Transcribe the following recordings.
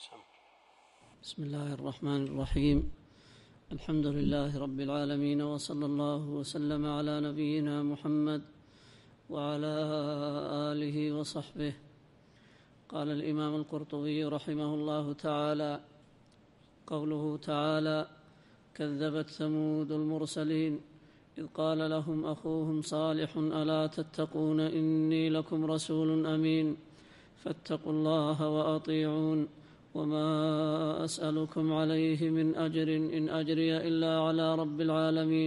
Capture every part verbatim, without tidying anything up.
بسم الله الرحمن الرحيم. الحمد لله رب العالمين، وصلى الله وسلم على نبينا محمد وعلى آله وصحبه. قال الإمام القرطبي رحمه الله تعالى: قوله تعالى: كذبت ثمود المرسلين إذ قال لهم أخوهم صالح ألا تتقون إني لكم رسول أمين فاتقوا الله وأطيعون وما أسألكم عليه من أجر إن أجري إلا على رب العالمين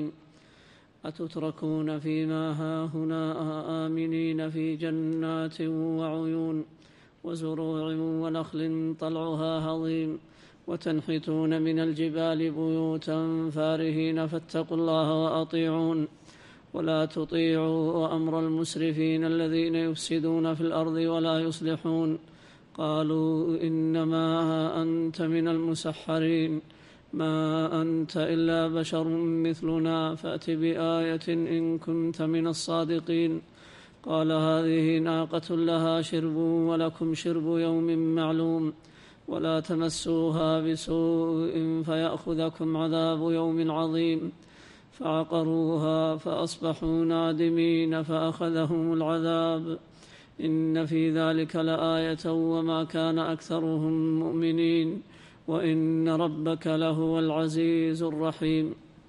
أتتركون فيما هاهنا آمنين في جنات وعيون وزروع ونخل طلعها هضيم وتنحتون من الجبال بيوتا فارهين فاتقوا الله وأطيعون ولا تطيعوا أمر المسرفين الذين يفسدون في الأرض ولا يصلحون. قالوا إنما أنت من المسحرين ما أنت إلا بشر مثلنا فأت بآية إن كنت من الصادقين. قال هذه ناقة لها شرب ولكم شرب يوم معلوم ولا تمسوها بسوء فيأخذكم عذاب يوم عظيم. فعقروها فأصبحوا نادمين فأخذهم العذاب. إن في ذلك لآية وما كان أكثرهم مؤمنين وإن ربك لهو العزيز الرحيم.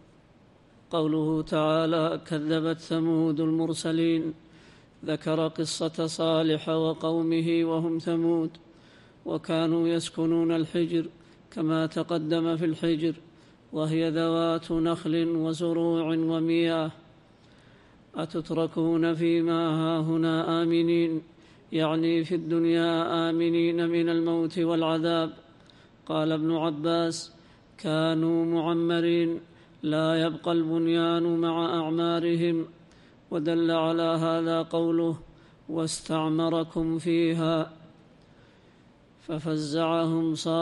قوله تعالى: كذبت ثمود المرسلين، ذكر قصة صالح وقومه وهم ثمود، وكانوا يسكنون الحجر كما تقدم في الحجر، وهي ذوات نخل وزروع ومياه. أتتركون فيما هاهنا آمنين، يعني في الدنيا آمنين من الموت والعذاب. قال ابن عباس: كانوا معمرين لا يبقى البنيان مع أعمارهم. ودل على هذا قوله: واستعمركم فيها. ففزعهم صا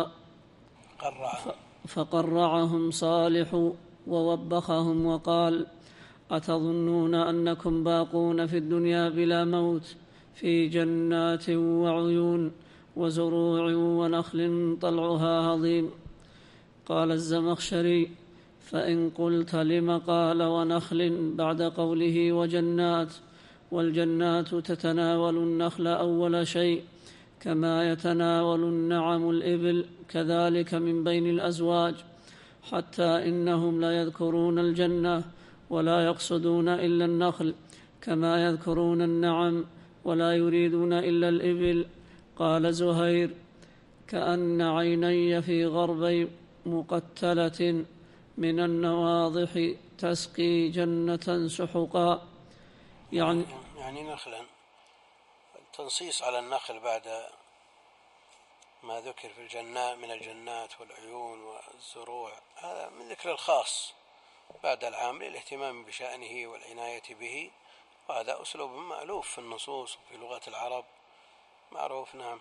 فقرعهم صالح ووبخهم وقال: أتظنون أنكم باقون في الدنيا بلا موت في جنات وعيون وزروع ونخل طلعها هضيم. قال الزمخشري: فإن قلت لم قال ونخل بعد قوله وجنات، والجنات تتناول النخل أول شيء كما يتناول النعم الإبل، كذلك من بين الأزواج، حتى إنهم لا يذكرون الجنة ولا يقصدون إلا النخل، كما يذكرون النعم ولا يريدون إلا الإبل. قال زهير: كأن عيني في غربي مقتلة من النواضح تسقي جنة سحقا. يعني يعني نخلا، تنصيص على النخل بعد ما ذكر في الجنات من الجنات والعيون والزروع، هذا من ذكر الخاص بعد العام للاهتمام بشأنه والعناية به، وهذا أسلوب مألوف في النصوص وفي لغة العرب معروف. نعم.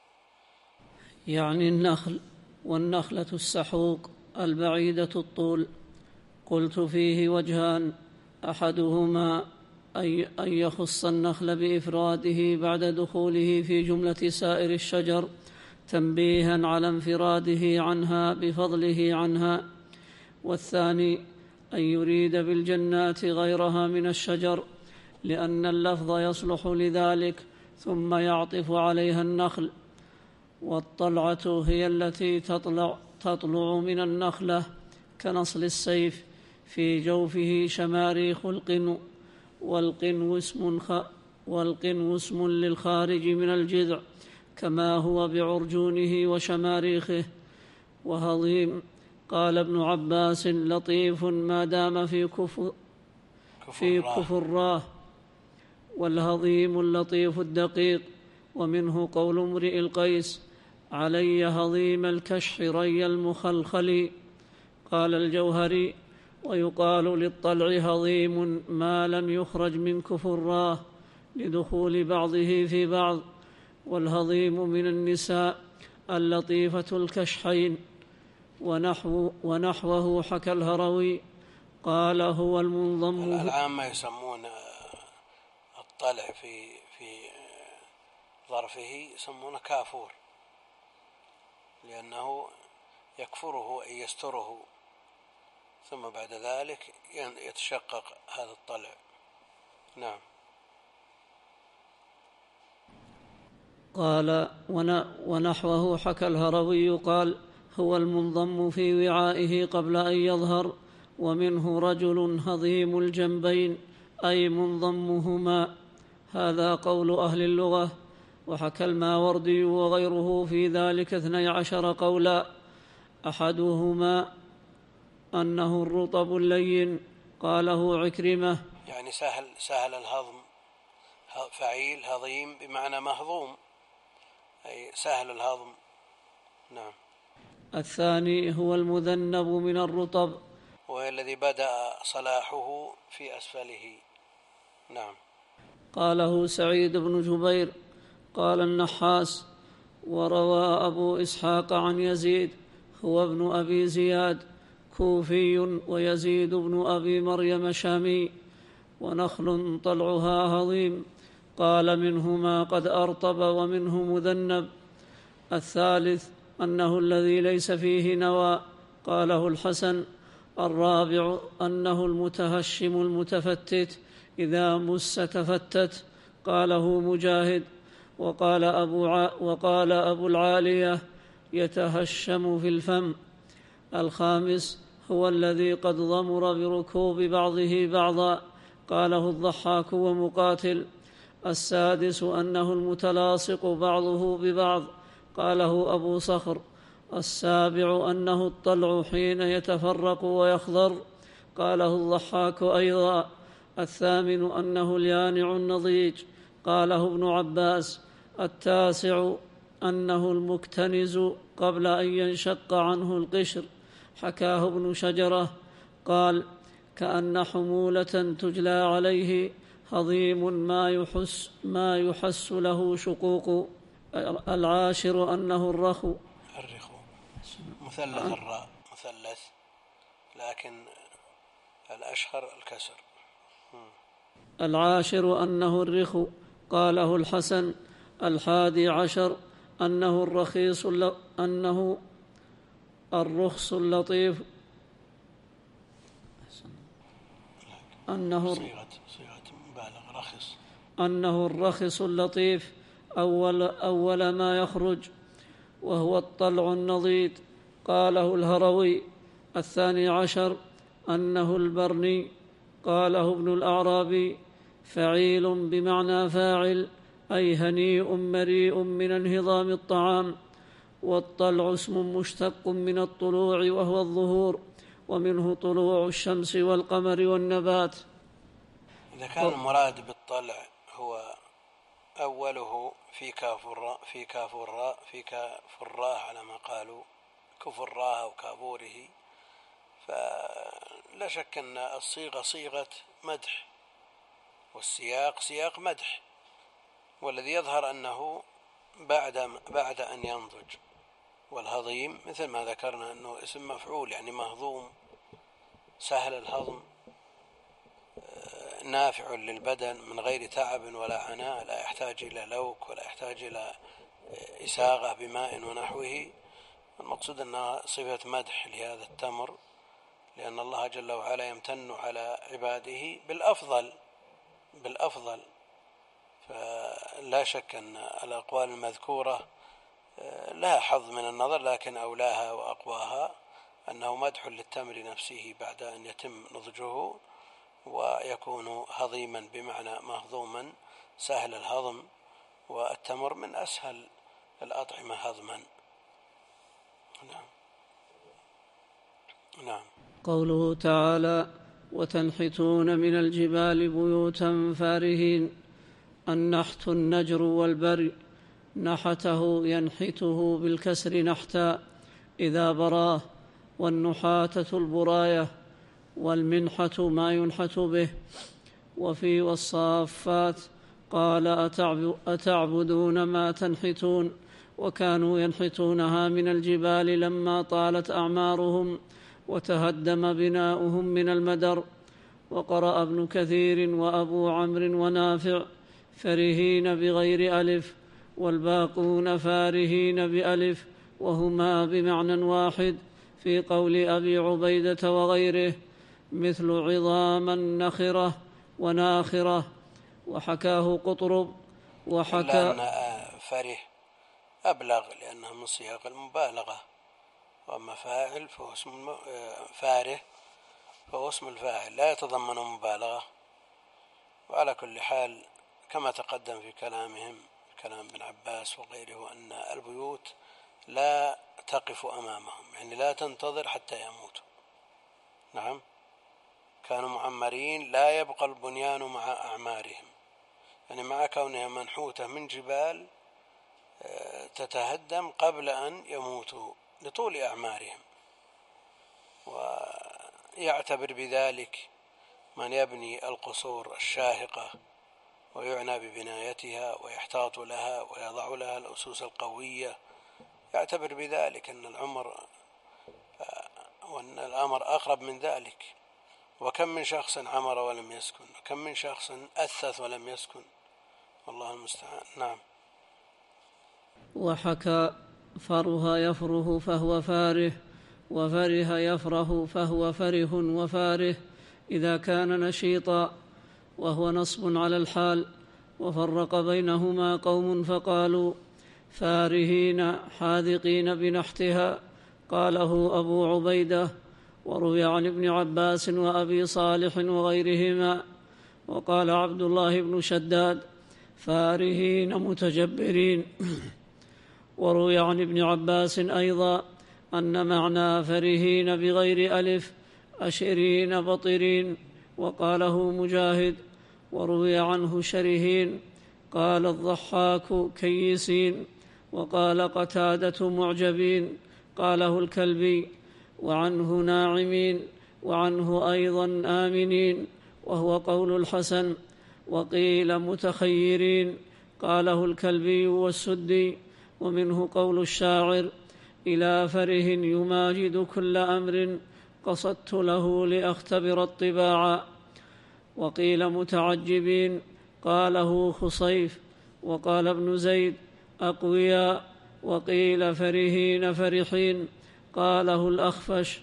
يعني النخل، والنخلة السحوق البعيدة الطول. قلت: فيه وجهان، أحدهما أن يخص النخل بإفراده بعد دخوله في جملة سائر الشجر تنبيها على انفراده عنها بفضله عنها، والثاني أن يريد بالجنات غيرها من الشجر، لأن اللفظ يصلح لذلك، ثم يعطف عليها النخل. والطلعة هي التي تطلع, تطلع من النخلة كنصل السيف في جوفه شماريخ القنو، والقنو اسم, خ... والقنو اسم للخارج من الجذع كما هو بعرجونه وشماريخه. وهضيم قال ابن عباس: لطيف ما دام في كفر في كفراه، والهضيم اللطيف الدقيق. ومنه قول امرئ القيس: علي هضيم الكشح ري المخلخل. قال الجوهري: ويقال للطلع هضيم ما لم يخرج من كفراه لدخول بعضه في بعض. والهضيم من النساء اللطيفة الكشحين. ونحو ونحوه حكى الهروي قال: هو المنضم. العامة يسمون الطلع في في ظرفه يسمونه كافور، لأنه يكفره أن يستره، ثم بعد ذلك يتشقق هذا الطلع. نعم. قال ونحوه حكى الهروي قال هو المنضم في وعائه قبل أن يظهر، ومنه رجل هضيم الجنبين أي منضمهما. هذا قول أهل اللغة. وحكى الماوردي وغيره في ذلك اثني عشر قولا، أحدهما أنه الرطب اللين، قاله عكرمة يعني سهل سهل الهضم، فعيل هضيم بمعنى مهضوم أي سهل الهضم. نعم. الثاني هو المذنب من الرطب، وهو الذي بدأ صلاحه في أسفله. نعم. قاله سعيد بن جبير. قال النحاس وروى أبو إسحاق عن يزيد هو ابن أبي زياد كوفي، ويزيد بن أبي مريم شامي، ونخل طلعها هضيم، قال منهما قد أرطب ومنه مذنب. الثالث أنه الذي ليس فيه نوى، قاله الحسن. الرابع أنه المتهشم المتفتت، إذا مس تفتت، قاله مجاهد. وقال أبو, ع... وقال أبو العالية يتهشم في الفم. الخامس هو الذي قد ضمر بركوب بعضه بعضا، قاله الضحاك ومقاتل. السادس أنه المتلاصق بعضه ببعض، قاله أبو صخر. السابع أنه الطلع حين يتفرق ويخضر، قاله الضحاك أيضا. الثامن أنه اليانع النضيج، قاله ابن عباس. التاسع أنه المكتنز قبل أن ينشق عنه القشر، حكاه ابن شجرة. قال كأن حمولة تجلى عليه هضيم ما يحس, ما يحس له شقوق. العاشر أنه الرخو الرخو مثلث الراء مثلث، لكن الأشهر الكسر. العاشر أنه الرخو، قاله الحسن. الحادي عشر أنه الرخيص أنه الرخص اللطيف، أنه صيغة صيغة مبالغ رخص، أنه الرخص اللطيف أول, أول ما يخرج، وهو الطلع النضيد، قاله الهروي. الثاني عشر أنه البرني، قاله ابن الأعرابي. فعيل بمعنى فاعل، أي هنيء مريء من انهضام الطعام. والطلع اسم مشتق من الطلوع وهو الظهور، ومنه طلوع الشمس والقمر والنبات. إذا كان المراد بالطلع هو أوله في كاف الراء في كاف الراء في كاف الراء على ما قالوا كفر الراء أو كابوره، فلا شك أن الصيغة صيغة مدح والسياق سياق مدح، والذي يظهر أنه بعد بعد أن ينضج. والهضيم مثل ما ذكرنا أنه اسم مفعول، يعني مهضوم سهل الهضم نافع للبدن من غير تعب ولا عناء، لا يحتاج إلى لوك ولا يحتاج إلى إساغة بماء ونحوه. المقصود أنها صفة مدح لهذا التمر، لأن الله جل وعلا يمتن على عباده بالأفضل بالأفضل فلا شك أن الأقوال المذكورة لها حظ من النظر، لكن أولاها وأقواها أنه مدح للتمر نفسه بعد أن يتم نضجه ويكون هضيما بمعنى مهضوما سهل الهضم، والتمر من أسهل الأطعمة هضما. نعم. نعم. قوله تعالى وتنحتون من الجبال بيوتا فارهين. النحت النجر والبري، نحته ينحته بالكسر نحتا إذا براه، والنحاتة البراية، والمنحة ما ينحت به. وفي والصافات قال أتعبدون ما تنحتون، وكانوا ينحتونها من الجبال لما طالت أعمارهم وتهدم بناؤهم من المدر. وقرأ ابن كثير وأبو عمرو ونافع فرهين بغير ألف، والباقون فارهين بألف، وهما بمعنى واحد في قول أبي عبيدة وغيره، مثل عظاما نخرة وناخرة. وحكاه قطرب وحكى إلا أن فره أبلغ لأنها من سياق المبالغة، وأما فاعل فهو اسم فاره فهو اسم الفاعل لا يتضمن مبالغة. وعلى كل حال كما تقدم في كلامهم كلام ابن عباس وغيره أن البيوت لا تقف أمامهم، يعني لا تنتظر حتى يموتوا. نعم، كانوا معمرين لا يبقى البنيان مع أعمارهم، يعني مع كونها منحوتة من جبال تتهدم قبل أن يموتوا لطول أعمارهم. ويعتبر بذلك من يبني القصور الشاهقة ويعنى ببنايتها ويحتاط لها ويضع لها الأسس القوية، يعتبر بذلك أن العمر وأن الأمر أقرب من ذلك. وكم من شخص عمر ولم يسكن، وكم من شخص أثث ولم يسكن، والله المستعان. نعم. وحكى فرها يفره فهو فاره، وفره يفره فهو فره وفاره إذا كان نشيطا، وهو نصب على الحال. وفرق بينهما قوم فقالوا فارهين حاذقين بنحتها، قاله أبو عبيدة. وروي عن ابن عباس وأبي صالح وغيرهما. وقال عبد الله بن شداد فارهين متجبرين. وروي عن ابن عباس أيضا أن معنى فرهين بغير ألف أشرين بطرين، وقاله مجاهد. وروي عنه شرهين، قال الضحاك كيسين، وقال قتادة معجبين، قاله الكلبي. وعنه ناعمين، وعنه أيضا آمنين، وهو قول الحسن. وقيل متخيرين، قاله الكلبي والسدي. ومنه قول الشاعر إلى فره يماجد كل أمر قصدت له لأختبر الطباع. وقيل متعجبين، قاله خصيف. وقال ابن زيد أقوياء. وقيل فرهين فرحين، قاله الأخفش.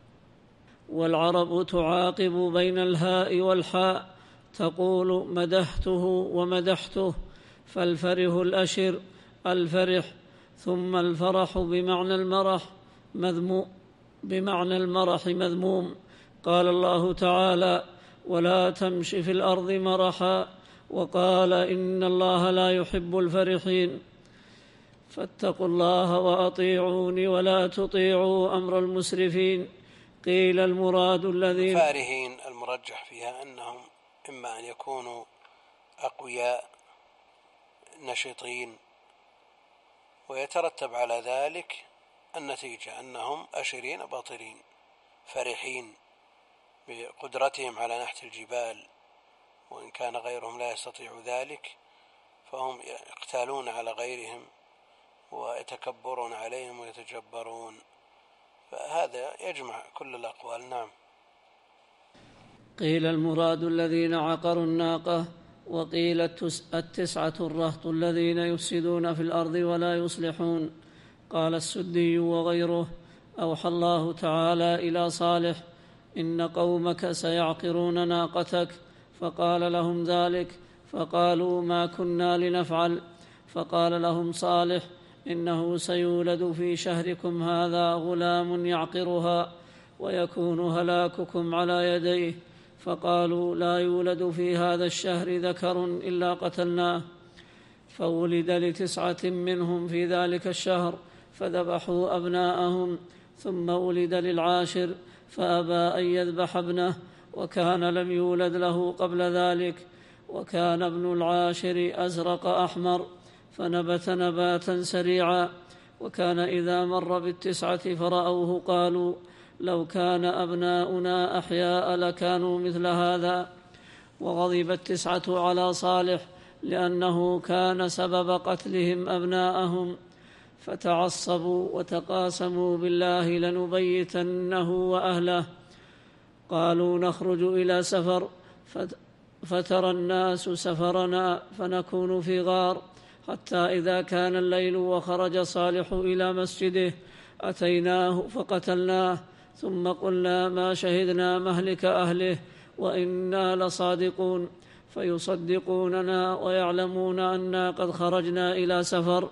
والعرب تعاقب بين الهاء والحاء تقول مدحته ومدحته، فالفره الأشر الفرح، ثم الفرح بمعنى المرح مذموم بمعنى المرح مذموم. قال الله تعالى ولا تمش في الأرض مرحا، وقال إن الله لا يحب الفرحين. فاتقوا الله وأطيعوني ولا تطيعوا أمر المسرفين. قيل المراد الذين فارهين المرجح فيها أنهم إما أن يكونوا أقوياء نشطين، ويترتب على ذلك النتيجة أنهم أشرين باطرين فرحين بقدرتهم على نحت الجبال، وإن كان غيرهم لا يستطيع ذلك فهم يقتالون على غيرهم ويتكبرون عليهم ويتجبرون. فهذا يجمع كل الأقوال. نعم. قيل المراد الذين عقروا الناقة، وقيل التسعة الرهط الذين يفسدون في الأرض ولا يصلحون. قال السدي وغيره أوحى الله تعالى إلى صالح إن قومك سيعقرون ناقتك، فقال لهم ذلك، فقالوا ما كنا لنفعل. فقال لهم صالح إنه سيولد في شهركم هذا غلام يعقرها ويكون هلاككم على يديه. فقالوا لا يولد في هذا الشهر ذكر إلا قتلناه. فولد لتسعة منهم في ذلك الشهر فذبحوا أبناءهم، ثم ولد للعاشر فأبى أن يذبح ابنه، وكان لم يولد له قبل ذلك. وكان ابن العاشر أزرق أحمر فنبت نباتا سريعا. وكان إذا مر بالتسعة فرأوه قالوا لو كان أبناؤنا أحياء لكانوا مثل هذا. وغضب التسعة على صالح لأنه كان سبب قتلهم أبناءهم، فتعصبوا وتقاسموا بالله لنبيتنه وأهله. قالوا نخرج إلى سفر فترى الناس سفرنا فنكون في غار، حتى إذا كان الليل وخرج صالح إلى مسجده أتيناه فقتلناه ثم قلنا ما شهدنا مهلك أهله وإنا لصادقون، فيصدقوننا ويعلمون أنا قد خرجنا إلى سفر.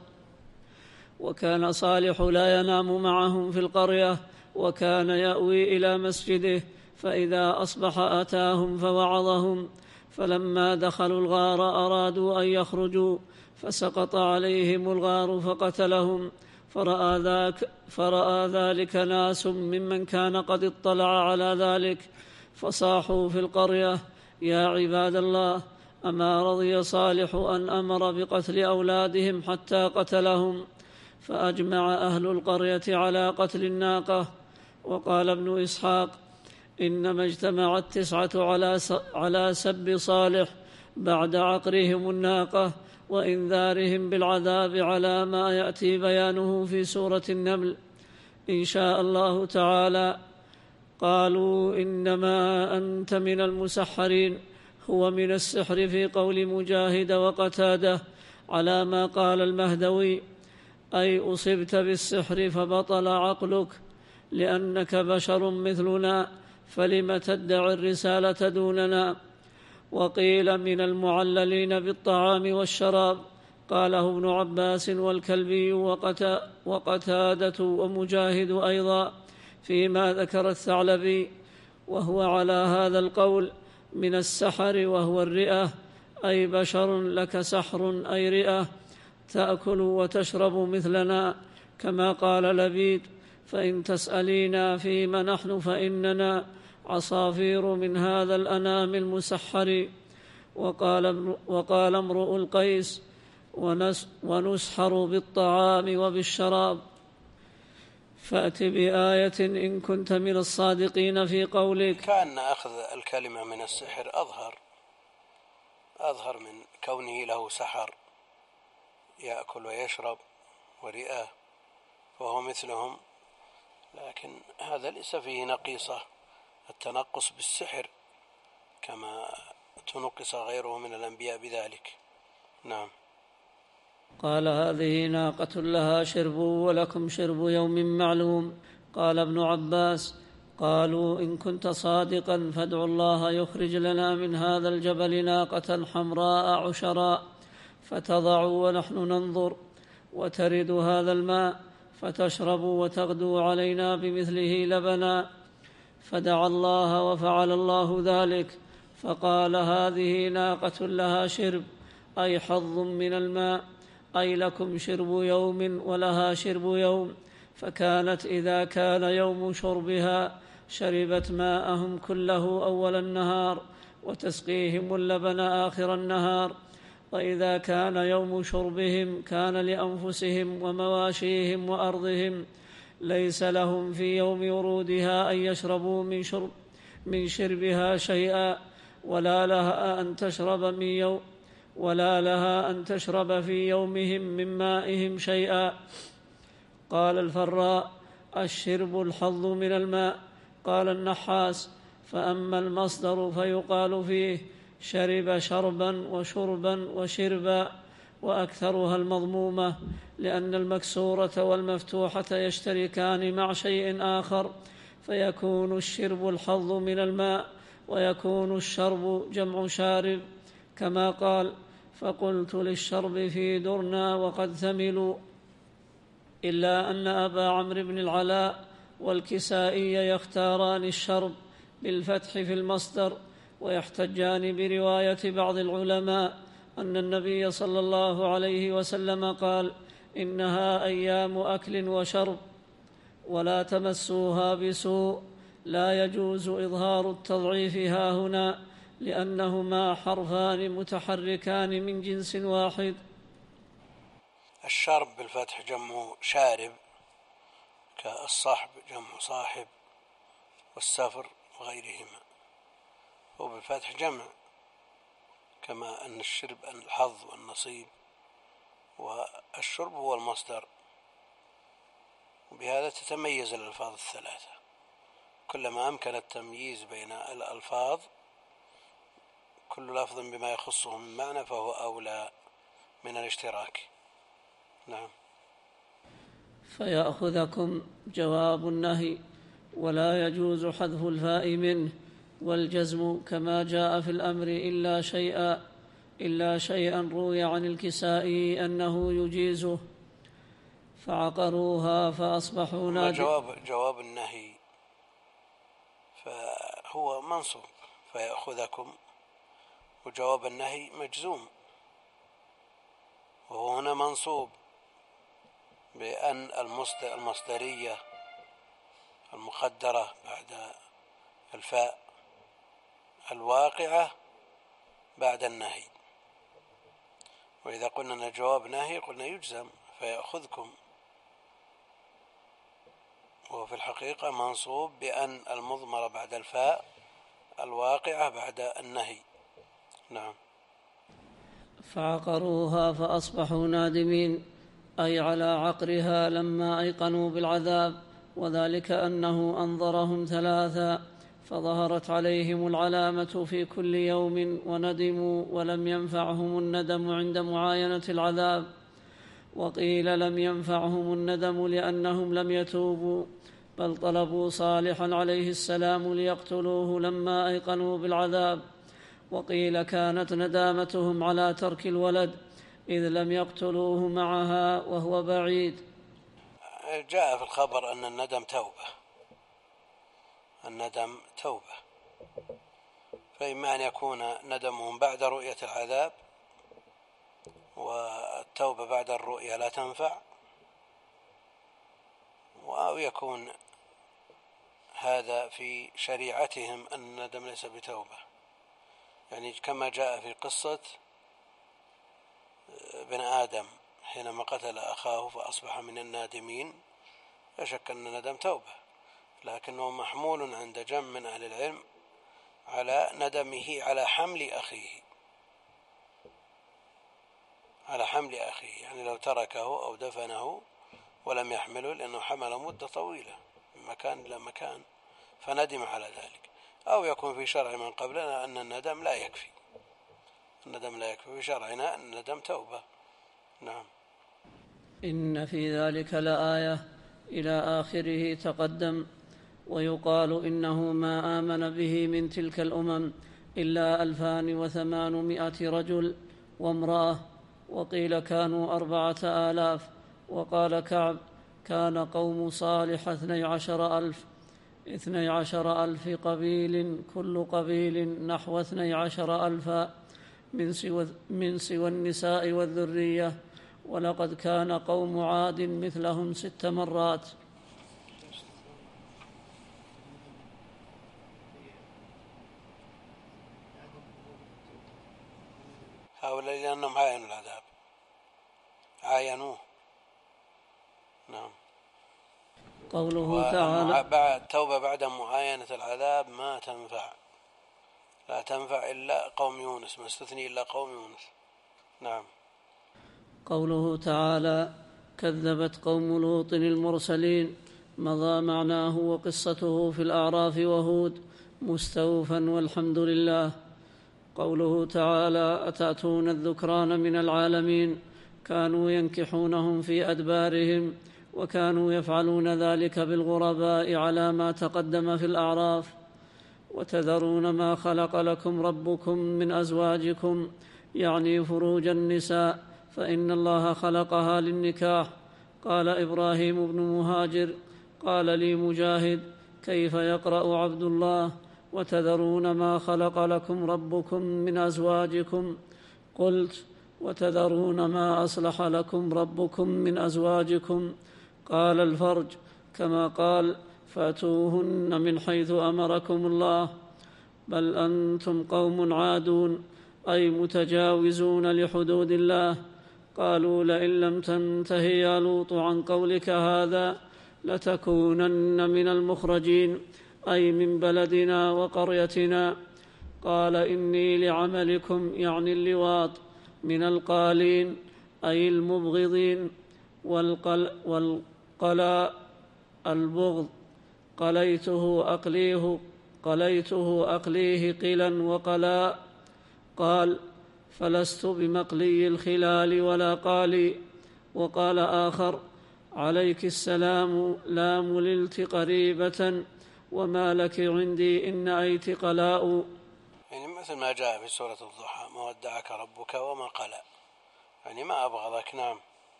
وكان صالح لا ينام معهم في القرية، وكان يأوي إلى مسجده، فإذا أصبح أتاهم فوعظهم، فلما دخلوا الغار أرادوا أن يخرجوا فسقط عليهم الغار فقتلهم. فرأى ذاك, فرأى ذلك ناس ممن كان قد اطلع على ذلك، فصاحوا في القرية يا عباد الله، أما رضي صالح أن أمر بقتل أولادهم حتى قتلهم؟ فأجمع أهل القرية على قتل الناقة. وقال ابن إسحاق إنما اجتمع التسعة على سب صالح بعد عقرهم الناقة وإنذارهم بالعذاب على ما يأتي بيانه في سورة النمل إن شاء الله تعالى. قالوا إنما أنت من المسحرين، هو من السحر في قول مجاهد وقتاده على ما قال المهدوي، أي أصبت بالسحر فبطل عقلك لأنك بشر مثلنا، فلم تدعي الرسالة دوننا. وقيل من المعللين بالطعام والشراب، قاله ابن عباس والكلبي وقتادة ومجاهد أيضا فيما ذكر الثعلبي، وهو على هذا القول من السحر، وهو الرئة، أي بشر لك سحر أي رئة، تأكل وتشرب مثلنا، كما قال لبيد فإن تسألينا فيما نحن فإننا عصافير من هذا الأنام المسحر. وقال, وقال امرؤ القيس ونسحر بالطعام وبالشراب. فأت بآية إن كنت من الصادقين في قولك. كأن أخذ الكلمة من السحر أظهر أظهر من كونه له سحر، يأكل ويشرب ورئة، وهو مثلهم، لكن هذا ليس فيه نقيصة التنقص بالسحر كما تنقص غيره من الأنبياء بذلك. نعم. قال هذه ناقة لها شرب ولكم شرب يوم معلوم. قال ابن عباس قالوا إن كنت صادقا فادع الله يخرج لنا من هذا الجبل ناقة حمراء عشراء فتضع ونحن ننظر، وترد هذا الماء فتشرب وتغدو علينا بمثله لبنا. فدعا الله وفعل الله ذلك، فقال هذه ناقة لها شرب أي حظ من الماء، أي لكم شرب يوم ولها شرب يوم. فكانت إذا كان يوم شربها شربت ماءهم كله أول النهار وتسقيهم اللبن آخر النهار، وإذا كان يوم شربهم كان لأنفسهم ومواشيهم وأرضهم، ليس لهم في يوم ورودها أن يشربوا من, شرب من شربها شيئا، ولا لها أن تشرب من يوم ولا لها أن تشرب في يومهم من مائهم شيئا. قال الفراء الشرب الحظ من الماء. قال النحاس فأما المصدر فيقال فيه شرب شربا وشربا وشربا، وأكثرها المضمومة، لأن المكسورة والمفتوحة يشتركان مع شيء آخر، فيكون الشرب الحظ من الماء، ويكون الشرب جمع شارب، كما قال فقلت للشرب في درنا وقد ثملوا. إلا أن أبا عمرو بن العلاء والكسائي يختاران الشرب بالفتح في المصدر، ويحتجان برواية بعض العلماء أن النبي صلى الله عليه وسلم قال إنها أيام أكل وشرب ولا تمسوها بسوء. لا يجوز إظهار التضعيف هاهنا لأنهما حرفان متحركان من جنس واحد. الشرب بالفتح جمع شارب، كالصحب جمع صاحب، والسفر وغيرهما، وبالفتح جمع، كما أن الشرب الحظ والنصيب، والشرب هو المصدر. وبهذا تتميز الألفاظ الثلاثة، كلما أمكن التمييز بين الألفاظ كل لفظ بما يخصه من معنى فهو أولى من الاشتراك. نعم. فيأخذكم جواب النهي، ولا يجوز حذف الفاء منه، والجزم كما جاء في الأمر إلا شيئا إلا شيئا روي عن الكسائي أنه يجيزه. فعقروها فأصبحوا نادم. جواب جواب النهي فهو منصوب فيأخذكم، وجواب النهي مجزوم، وهو هنا منصوب بأن المصدرية المقدرة بعد الفاء الواقعة بعد النهي. وإذا قلنا أن جواب نهي قلنا يجزم فيأخذكم، وهو في الحقيقة منصوب بأن المضمرة بعد الفاء الواقعة بعد النهي. نعم. فعقروها فأصبحوا نادمين، أي على عقرها لما أيقنوا بالعذاب، وذلك أنه أنظرهم ثلاثا فظهرت عليهم العلامة في كل يوم وندموا، ولم ينفعهم الندم عند معاينة العذاب. وقيل لم ينفعهم الندم لأنهم لم يتوبوا، بل طلبوا صالحا عليه السلام ليقتلوه لما أيقنوا بالعذاب. وقيل كانت ندامتهم على ترك الولد إذ لم يقتلوه معها وهو بعيد. جاء في الخبر أن الندم توبة، الندم توبة، فإما أن يكون ندمهم بعد رؤية العذاب والتوبة بعد الرؤية لا تنفع، أو يكون هذا في شريعتهم أن الندم ليس بتوبة، يعني كما جاء في قصة ابن آدم حينما قتل أخاه فأصبح من النادمين، لا شك أن الندم توبة، لكنه محمول عند جمع من أهل العلم على ندمه على حمل أخيه، على حمل أخيه، يعني لو تركه أو دفنه ولم يحمله لأنه حمل مدة طويلة من مكان إلى مكان فندم على ذلك. أو يكون في شرع من قبلنا أن الندم لا يكفي، الندم لا يكفي في شرعنا أن الندم توبة. نعم. إن في ذلك لآية إلى آخره تقدم. ويقال إنه ما آمن به من تلك الأمم إلا ألفان وثمانمائة رجل وامرأة، وقيل كانوا أربعة آلاف. وقال كعب كان قوم صالح اثني عشر ألف اثني عشر ألف قبيل، كل قبيل نحو اثني عشر ألفا من سوى, من سوى النساء والذرية، ولقد كان قوم عاد مثلهم ست مرات. هؤلاء لأنهم عاينوا العذاب، عاينوه. نعم. قوله تعالى بعد التوبة بعد معاينة العذاب ما تنفع، لا تنفع إلا قوم يونس، ما استثني إلا قوم يونس. نعم. قوله تعالى كذبت قوم لوط المرسلين، مضى معناه وقصته في الأعراف وهود مستوفا والحمد لله. قوله تعالى أتأتون الذكران من العالمين، كانوا ينكحونهم في أدبارهم، وكانوا يفعلون ذلك بالغرباء على ما تقدم في الأعراف. وتذرون ما خلق لكم ربكم من أزواجكم، يعني فروج النساء، فإن الله خلقها للنكاح. قال إبراهيم بن مهاجر قال لي مجاهد كيف يقرأ عبد الله وتذرون ما خلق لكم ربكم من أزواجكم؟ قلت وتذرون ما أصلح لكم ربكم من أزواجكم. قال الفرج، كما قال فأتوهن من حيث أمركم الله. بل أنتم قوم عادون، أي متجاوزون لحدود الله. قالوا لئن لم تنته يا لوط عن قولك هذا لتكونن من المخرجين، أي من بلدنا وقريتنا. قال إني لعملكم، يعني اللواط، من القالين، أي المبغضين. والقل والقلاء البغض، قليته أقليه قليته أقليه قلا وقلاء. قال فلست بمقلي الخلال ولا قالي، وقال آخر: عليك السلام لا مللت قريبة وما لك عندي إن أيت قلاء. يعني مثل ما جاء في سورة الضحى: ما ودعك ربك وما قلى، يعني ما أبغضك. نعم.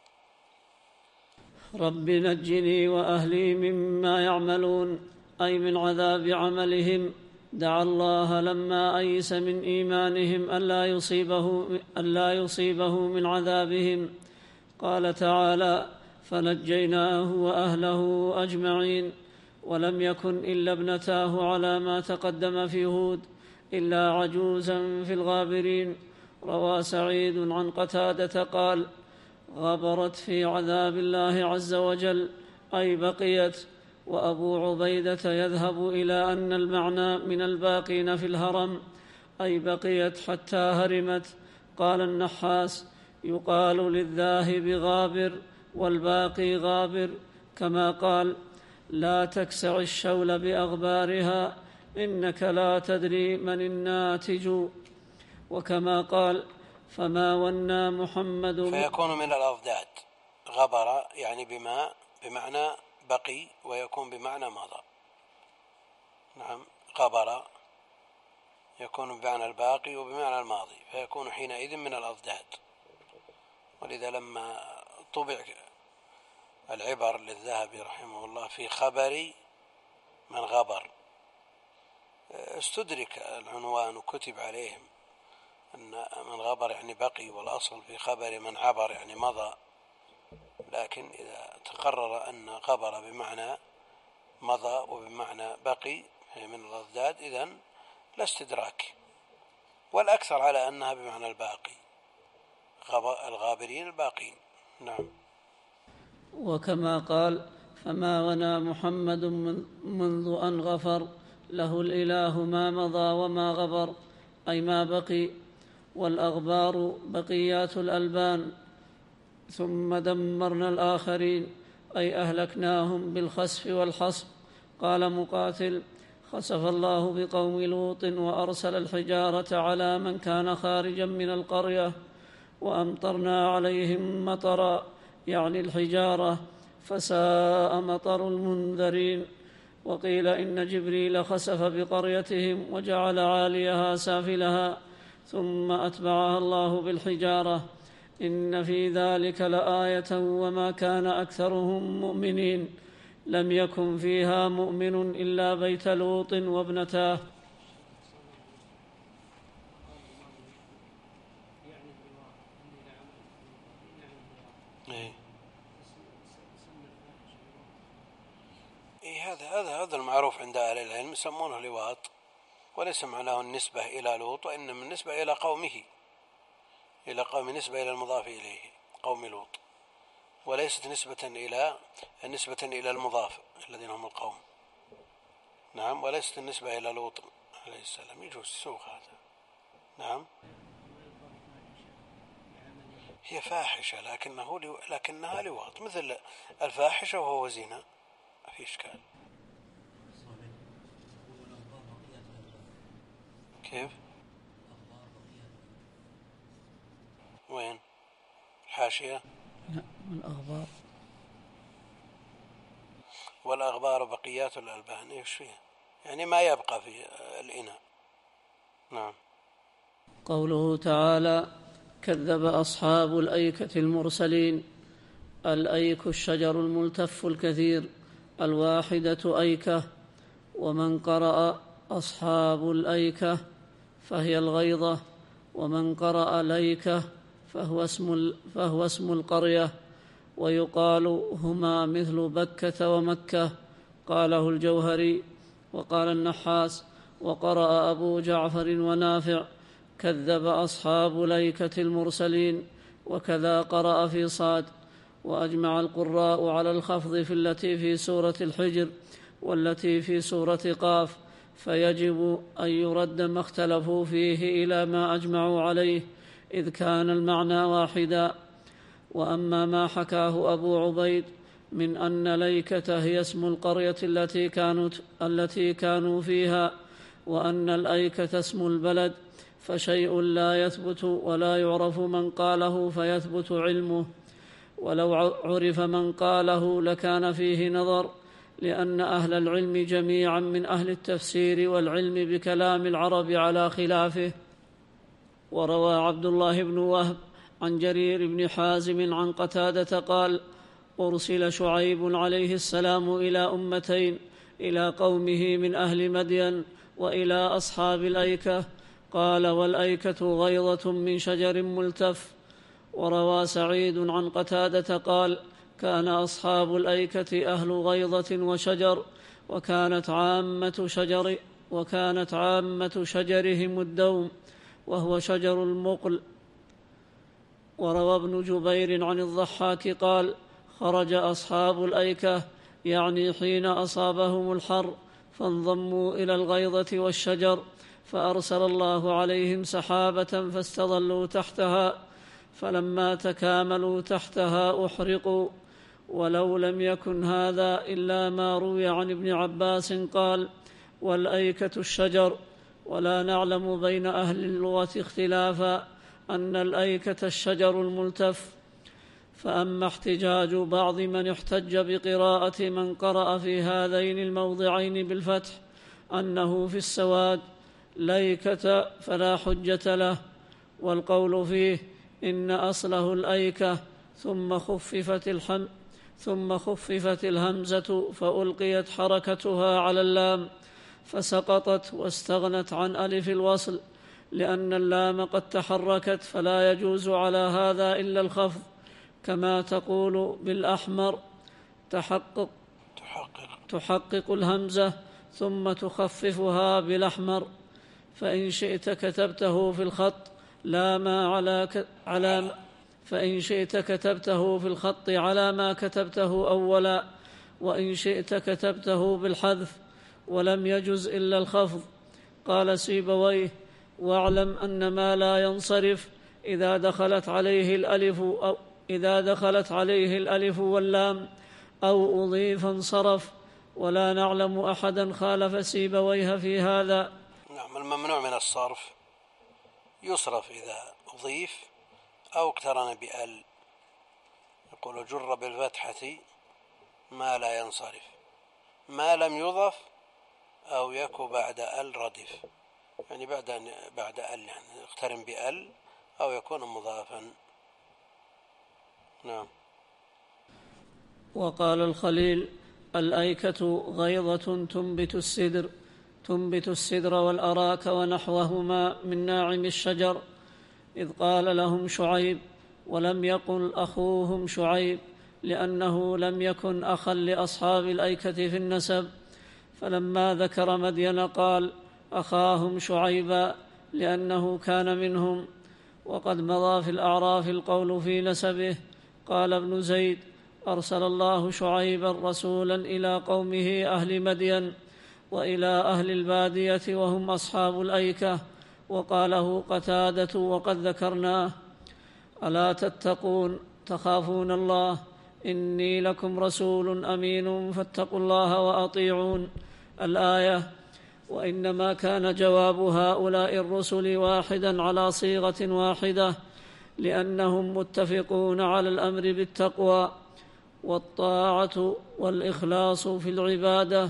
رب نجني وأهلي مما يعملون، أي من عذاب عملهم. دعا الله لما أيس من إيمانهم ألا يصيبه, ألا يصيبه من عذابهم. قال تعالى: فنجيناه وأهله أجمعين. ولم يكن إلا ابنتاه على ما تقدم في هود إلا عجوزا في الغابرين. روى سعيد عن قتادة قال: غبرت في عذاب الله عز وجل، أي بقيت. وأبو عبيدة يذهب إلى أن المعنى من الباقين في الهرم، أي بقيت حتى هرمت. قال النحاس: يقال للذاهب غابر والباقي غابر، كما قال: لا تكسع الشول بأغبارها إنك لا تدري من الناتج. وكما قال: فما ونا محمد. فيكون من الأضداد. غبر يعني بما بمعنى بقي، ويكون بمعنى مضى. نعم. غبر يكون بمعنى الباقي وبمعنى الماضي، فيكون حينئذ من الأضداد. ولذا لما طبع العبر للذهبي رحمه الله في خبر من غبر استدرك العنوان وكتب عليهم أن من غبر يعني بقي، والأصل في خبر من عبر يعني مضى. لكن إذا تقرر أن غبر بمعنى مضى وبمعنى بقي من الأضداد، إذن لا استدراك. والأكثر على أنها بمعنى الباقي، الغابرين الباقين. نعم. وكما قال: فما ونا محمد منذ أن غفر له الإله ما مضى وما غبر، أي ما بقي. والأغبار بقيات الألبان. ثم دمرنا الآخرين، أي أهلكناهم بالخسف والحصب. قال مقاتل: خسف الله بقوم لوط وأرسل الحجارة على من كان خارجا من القرية، وأمطرنا عليهم مطرا، يعني الحجارة، فساء مطر المنذرين. وقيل إن جبريل خسف بقريتهم وجعل عاليها سافلها ثم أتبعها الله بالحجارة. إن في ذلك لآية وما كان أكثرهم مؤمنين. لم يكن فيها مؤمن إلا بيت لوط وابنتاه. إيه هذا هذا هذا المعروف عند أهل العلم، يسمونه لواط، وليس معناه النسبة إلى لوط، وإنما النسبة إلى قومه، إلى قوم، نسبة إلى المضاف إليه قوم لوط، وليست نسبة إلى نسبة إلى المضاف الذين هم القوم. نعم. وليست النسبة إلى لوط عليه السلام. يجوز سوق هذا. نعم. هي فاحشة لكنه لو... لكنها لواط، مثل الفاحشة وهو زنا، ما في إشكال. كيف؟ وين الحاشية؟ لا، الأخبار. والأخبار بقيات الألبان. إيش فيها؟ يعني ما يبقى في الإناء. نعم. قوله تعالى: كذب أصحاب الأيكة المرسلين. الأيك الشجر الملتف الكثير، الواحدة أيكة. ومن قرأ أصحاب الأيكة فهي الغيضة، ومن قرأ ليكة فهو اسم, فهو اسم القرية. ويقال هما مثل بكة ومكة. قاله الجوهري. وقال النحاس: وقرأ أبو جعفر ونافع: كذب أصحاب ليكة المرسلين، وكذا قرأ في صاد. وأجمع القراء على الخفض في التي في سورة الحجر والتي في سورة قاف، فيجب أن يرد ما اختلفوا فيه إلى ما أجمعوا عليه، إذ كان المعنى واحدا. وأما ما حكاه أبو عبيد من أن ليكة هي اسم القرية التي كانوا, التي كانوا فيها، وأن الأيكة اسم البلد، فشيء لا يثبت ولا يعرف من قاله فيثبت علمه. ولو عرف من قاله لكان فيه نظر، لأن أهل العلم جميعا من أهل التفسير والعلم بكلام العرب على خلافه. وروى عبد الله بن وهب عن جرير بن حازم عن قتادة قال: أرسل شعيب عليه السلام إلى أمتين، إلى قومه من أهل مدين وإلى أصحاب الأيكة. قال: والأيكة غيضة من شجر ملتف. وروى سعيد عن قتادة قال: كان أصحاب الأيكة أهل غيضة وشجر، وكانت عامة شجر وكانت عامة شجرهم الدوم، وهو شجر المقل. وروى ابن جبير عن الضحاك قال: خرج أصحاب الأيكة، يعني حين أصابهم الحر، فانضموا إلى الغيضة والشجر، فأرسل الله عليهم سحابة فاستظلوا تحتها، فلما تكاملوا تحتها أحرقوا. ولو لم يكن هذا إلا ما روي عن ابن عباس قال: والأيكة الشجر. ولا نعلم بين أهل اللغة اختلافا أن الأيكة الشجر الملتف. فأما احتجاج بعض من احتج بقراءة من قرأ في هذين الموضعين بالفتح أنه في السواد ليكة فلا حجة له، والقول فيه إن أصله الأيكة ثم خففت الحم ثم خففت الهمزة فألقيت حركتها على اللام فسقطت واستغنت عن ألف الوصل، لأن اللام قد تحركت، فلا يجوز على هذا إلا الخفض، كما تقول بالأحمر تحقق تحقق, تحقق الهمزة ثم تخففها بالأحمر. فإن شئت كتبته في الخط لا ما على ك... على فإن شئت كتبته في الخط على ما كتبته أولا، وإن شئت كتبته بالحذف، ولم يجز إلا الخفض. قال سيبويه: واعلم أن ما لا ينصرف إذا دخلت عليه الألف أو إذا دخلت عليه الألف واللام أو أضيف انصرف، ولا نعلم أحدا خالف سيبويه في هذا. نعم، الممنوع من الصرف يصرف إذا أضيف أو اقترن بأل. يقول: جر بالفتحة ما لا ينصرف، ما لم يضف أو يكو بعد أل ردف، يعني بعد بعد أل يعني اقترن بأل أو يكون مضافا. نعم. وقال الخليل: الأيكة غيضة تنبت السدر تنبت السدر والأراك ونحوهما من ناعم الشجر، إذ قال لهم شعيب، ولم يقل أخوهم شعيب، لأنه لم يكن أخا لأصحاب الأيكة في النسب. فلما ذكر مدين قال: أخاهم شعيبا، لأنه كان منهم. وقد مضى في الأعراف القول في نسبه. قال ابن زيد: أرسل الله شعيبا رسولا إلى قومه أهل مدين وإلى أهل البادية وهم أصحاب الأيكة. وقاله قتادة وقد ذكرناه: ألا تتقون تخافون الله، إني لكم رسول أمين فاتقوا الله وأطيعون. الآية. وإنما كان جواب هؤلاء الرسل واحدا على صيغة واحدة، لأنهم متفقون على الأمر بالتقوى والطاعة والإخلاص في العبادة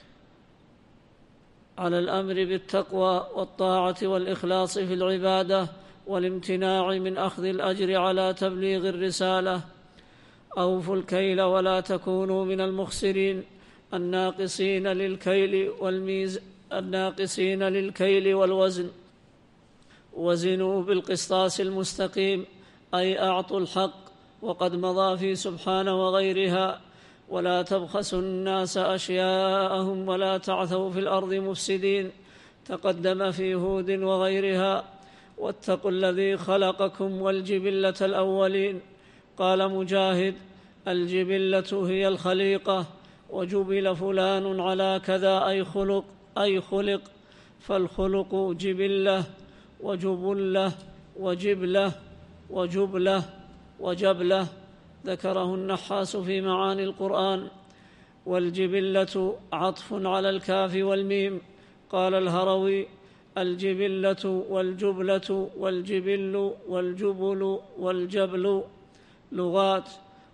على الأمر بالتقوى والطاعة والإخلاص في العبادة والامتناع من أخذ الأجر على تبليغ الرسالة. أوفوا الكيل ولا تكونوا من المخسرين الناقصين للكيل والميز الناقصين للكيل والوزن، وزنوا بالقسطاس المستقيم، أي أعطوا الحق. وقد مضى في سبحانه وغيرها: ولا تبخسوا الناس أشياءهم ولا تعثوا في الأرض مفسدين، تقدم في هود وغيرها. واتقوا الذي خلقكم والجبلة الأولين. قال مجاهد: الجبلة هي الخليقة، وجبل فلان على كذا أي خلق أي خلق فالخلق جبلة وجبلة وجبلة وجبلة وجبلة. ذكره النحاس في معاني القرآن. والجبلة عطف على الكاف والميم. قال الهروي: الجبلة والجبلة والجبل والجبل والجبل لغات،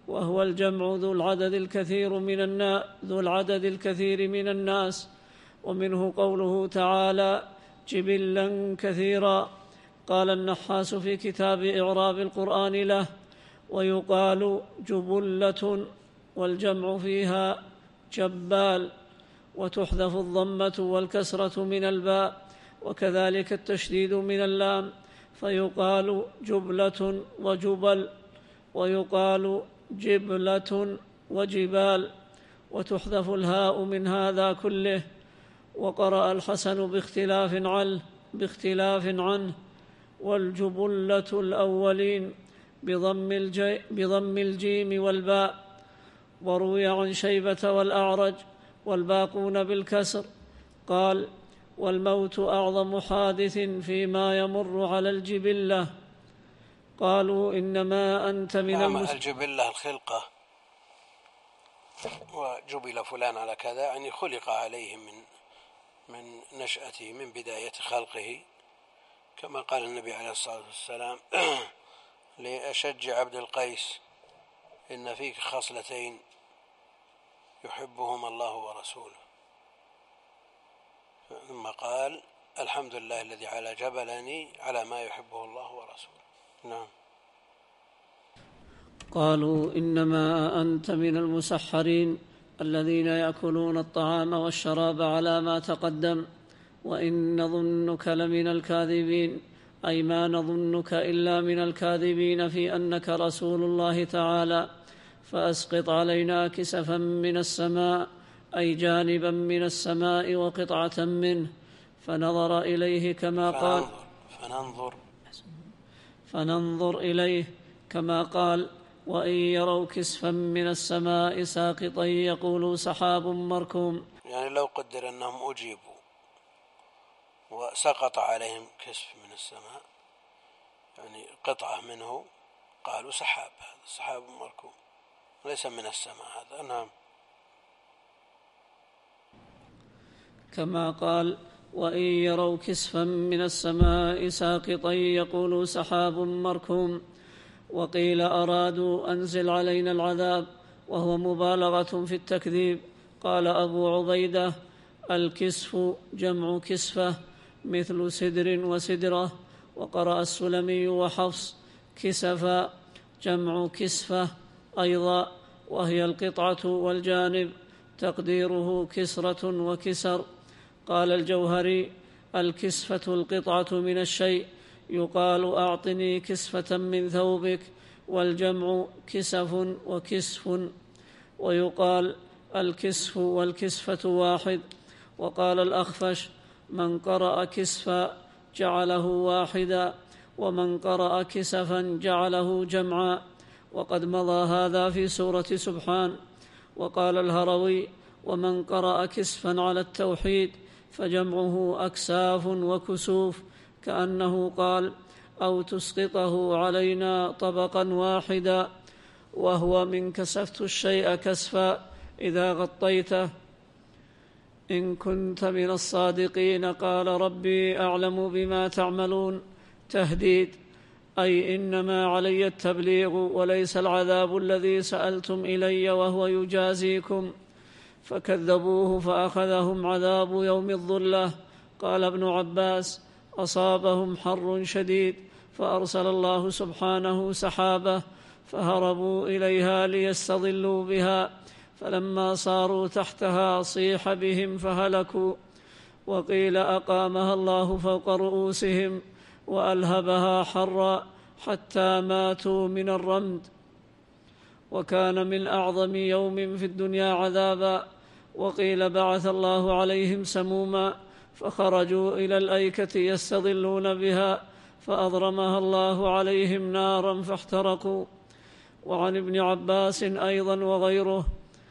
وهو الجمع ذو العدد الكثير من الناس ذو العدد الكثير من الناس. ومنه قوله تعالى جبلا كثيرا. قال النحاس في كتاب إعراب القرآن له: ويقال جبلة، والجمع فيها جبال، وتحذف الضمة والكسرة من الباء، وكذلك التشديد من اللام، فيقال جبلة وجبل، ويقال جبلة وجبال، وتحذف الهاء من هذا كله. وقرأ الحسن باختلاف عنه باختلاف عنه والجبلة الأولين بضم, الجي بضم الجيم والباء. وروي عن شيبة والأعرج والباقون بالكسر. قال: والموت أعظم حادث فيما يمر على الجبلة. قالوا: إنما أنت من نعم المس... الجبلة الخلقة، وجبل فلان على كذا يعني خلق عليه من من نشأته، من بداية خلقه، كما قال النبي عليه الصلاة والسلام لأشج عبد القيس: إن فيك خصلتين يحبهما الله ورسوله. ثم قال: الحمد لله الذي على جبلني على ما يحبه الله ورسوله. نعم. قالوا: إنما أنت من المسحرين الذين يأكلون الطعام والشراب على ما تقدم، وإن نظنك لمن الكاذبين، أي ما نظنك إلا من الكاذبين في أنك رسول الله تعالى، فأسقط علينا كسفا من السماء، أي جانبا من السماء وقطعة منه. فنظر إليه كما قال فننظر, فننظر إليه كما قال: وإن يروا كسفا من السماء ساقطا يقولوا سحاب مركوم. يعني لو قدر أنهم أجيبوا وسقط عليهم كسف من السماء، يعني قطعة منه، قالوا سحاب، هذا سحاب مركوم ليس من السماء هذا. نعم. كما قال: وإن يروا كسفا من السماء ساقطا يقولوا سحاب مركوم. وقيل أرادوا أنزل علينا العذاب، وهو مبالغة في التكذيب. قال أبو عبيدة: الكسف جمع كسفة، مثل سدر وسدرة. وقرأ السلمي وحفص كسفا جمع كسفة أيضا، وهي القطعة والجانب، تقديره كسرة وكسر. قال الجوهري: الكسفة القطعة من الشيء، يقال أعطني كسفة من ثوبك، والجمع كسف وكسف. ويقال الكسف والكسفة واحد. وقال الأخفش: من قرأ كسفا جعله واحدا، ومن قرأ كسفا جعله جمعا، وقد مضى هذا في سورة سبحان. وقال الهروي: ومن قرأ كسفا على التوحيد فجمعه أكساف وكسوف، كأنه قال: أو تسقطه علينا طبقا واحدا، وهو من كسفت الشيء كسفا إذا غطيته. إن كنت من الصادقين قال: ربي أعلم بما تعملون. تهديد، أي إنما علي التبليغ وليس العذاب الذي سألتم إلي وهو يجازيكم. فكذبوه فأخذهم عذاب يوم الظلة. قال ابن عباس: أصابهم حر شديد، فأرسل الله سبحانه سحابة فهربوا إليها ليستظلوا بها، فلما صاروا تحتها صيح بهم فهلكوا. وقيل أقامها الله فوق رؤوسهم وألهبها حرا حتى ماتوا من الرمد. وكان من أعظم يوم في الدنيا عذابا. وقيل بعث الله عليهم سموما فخرجوا إلى الأيكة يستظلون بها، فأضرمها الله عليهم نارا فاحترقوا. وعن ابن عباس أيضا وغيره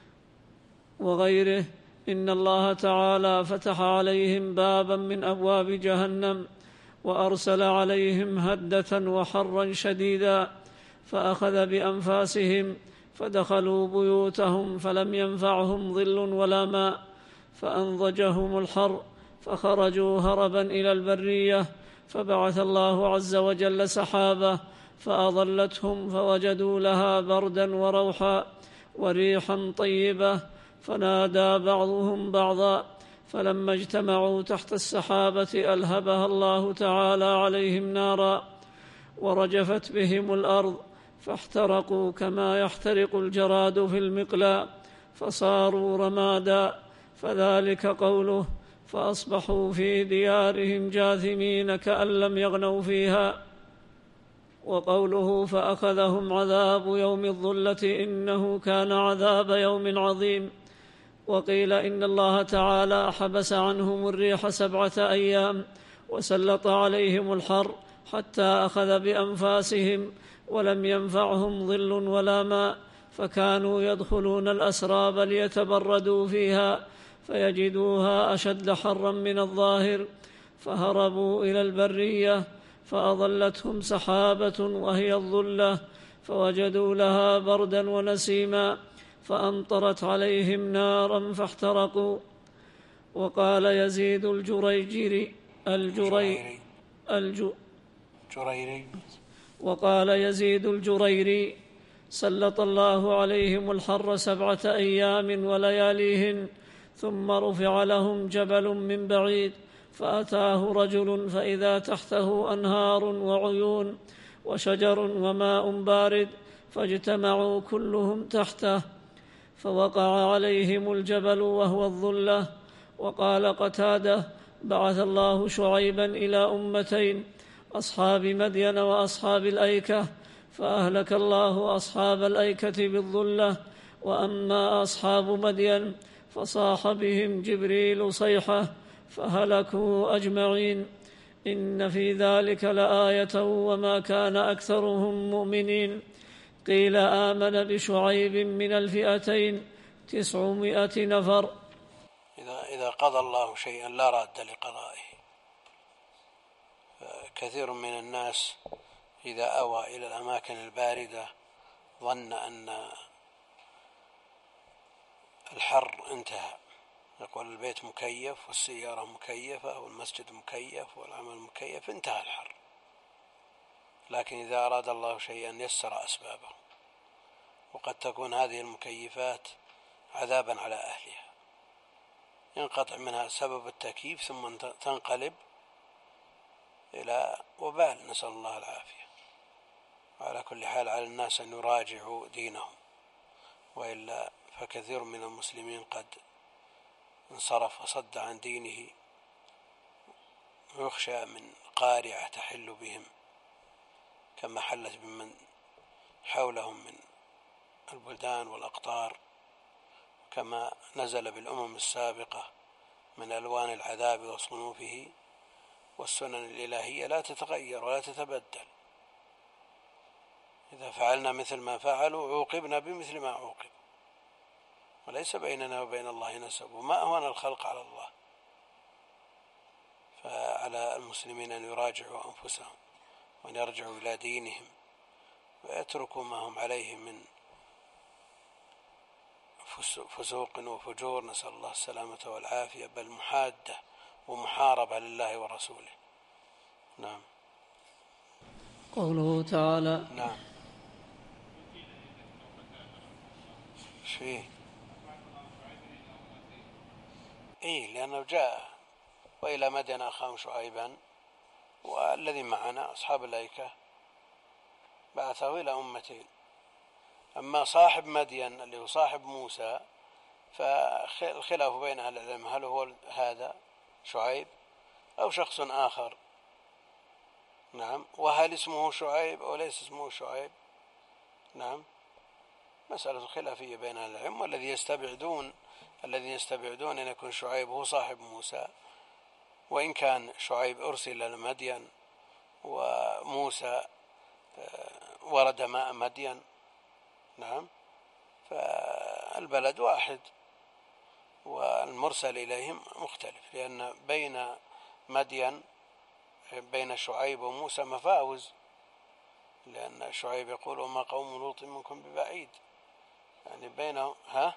وغيره إن الله تعالى فتح عليهم بابا من أبواب جهنم، وأرسل عليهم هدة وحرا شديدا، فأخذ بأنفاسهم فدخلوا بيوتهم فلم ينفعهم ظل ولا ماء، فأنضجهم الحر فخرجوا هربا إلى البرية، فبعث الله عز وجل سحابة فأظلتهم فوجدوا لها بردا وروحا وريحا طيبة، فنادى بعضهم بعضا، فلما اجتمعوا تحت السحابة ألهبها الله تعالى عليهم نارا، ورجفت بهم الأرض فاحترقوا كما يحترق الجراد في المقلاة، فصاروا رمادا. فذلك قوله: فأصبحوا في ديارهم جاثمين كأن لم يغنوا فيها. وقوله: فأخذهم عذاب يوم الظلة إنه كان عذاب يوم عظيم. وقيل إن الله تعالى حبس عنهم الريح سبعة أيام وسلط عليهم الحر حتى أخذ بأنفاسهم ولم ينفعهم ظل ولا ماء، فكانوا يدخلون الأسراب ليتبردوا فيها فيجدوها أشد حرا من الظاهر، فهربوا إلى البرية فأظلتهم سحابة وهي الظلة، فوجدوا لها بردا ونسيما، فأمطرت عليهم نارا فاحترقوا. وقال يزيد الجريجري الجري الج جريري وقال يزيد الجريري: سلط الله عليهم الحر سبعة أيام ولياليهن، ثم رفع لهم جبل من بعيد، فأتاه رجل فإذا تحته أنهار وعيون وشجر وماء بارد، فاجتمعوا كلهم تحته، فوقع عليهم الجبل وهو الظلة. وقال قتادة: بعث الله شعيبا إلى أمتين، أصحاب مدين وأصحاب الأيكة، فأهلك الله أصحاب الأيكة بالظلة، وأما أصحاب مدين فصاح بهم جبريل صيحة فهلكوا أجمعين. إن في ذلك لآية وما كان أكثرهم مؤمنين. قيل آمن بشعيب من الفئتين تسعمائة نفر. إذا إذا قضى الله شيئا لا راد لقضائه. كثير من الناس إذا أوى إلى الأماكن الباردة ظن أن الحر انتهى، يقول البيت مكيف والسيارة مكيفة والمسجد مكيف والعمل مكيف، انتهى الحر. لكن إذا أراد الله شيئا يسر أسبابه، وقد تكون هذه المكيفات عذابا على أهلها، ينقطع منها سبب التكييف ثم تنقلب إلى وبال، نسأل الله العافية. وعلى كل حال على الناس أن يراجعوا دينهم، وإلا فكثير من المسلمين قد انصرف وصد عن دينه، ويخشى من قارعة تحل بهم كما حلت بمن حولهم من البلدان والأقطار، كما نزل بالأمم السابقة من ألوان العذاب وصنوفه، والسنن الإلهية لا تتغير ولا تتبدل. إذا فعلنا مثل ما فعلوا عوقبنا بمثل ما عوقب، وليس بيننا وبين الله نسب، وما أهون الخلق على الله. فعلى المسلمين أن يراجعوا أنفسهم وأن يرجعوا إلى دينهم ويتركوا ما هم عليه من فسوق وفجور، نسأل الله السلامة والعافية، بل محادة ومحاربة لله ورسوله. نعم. قوله تعالى: نعم. شيء إيه، لأنه جاء: وإلى مدين أخاهم شعيبا، والذي معنا أصحاب الأيكة بعثه إلى أمتين. أما صاحب مدين اللي هو صاحب موسى فالخلاف بين أهل العلم هل هو هذا شعيب أو شخص آخر. نعم. وهل اسمه شعيب أو ليس اسمه شعيب؟ نعم، مسألة خلافية بين أهل العلم. والذي يستبعدون الذي يستبعدون أن يكون شعيب هو صاحب موسى، وإن كان شعيب أرسل إلى مدين وموسى ورد ماء مدين. نعم. فالبلد واحد والمرسل إليهم مختلف، لأن بين مدين بين شعيب وموسى مفاوز، لأن شعيب يقول: وما قوم لوط منكم ببعيد، يعني بينهم ها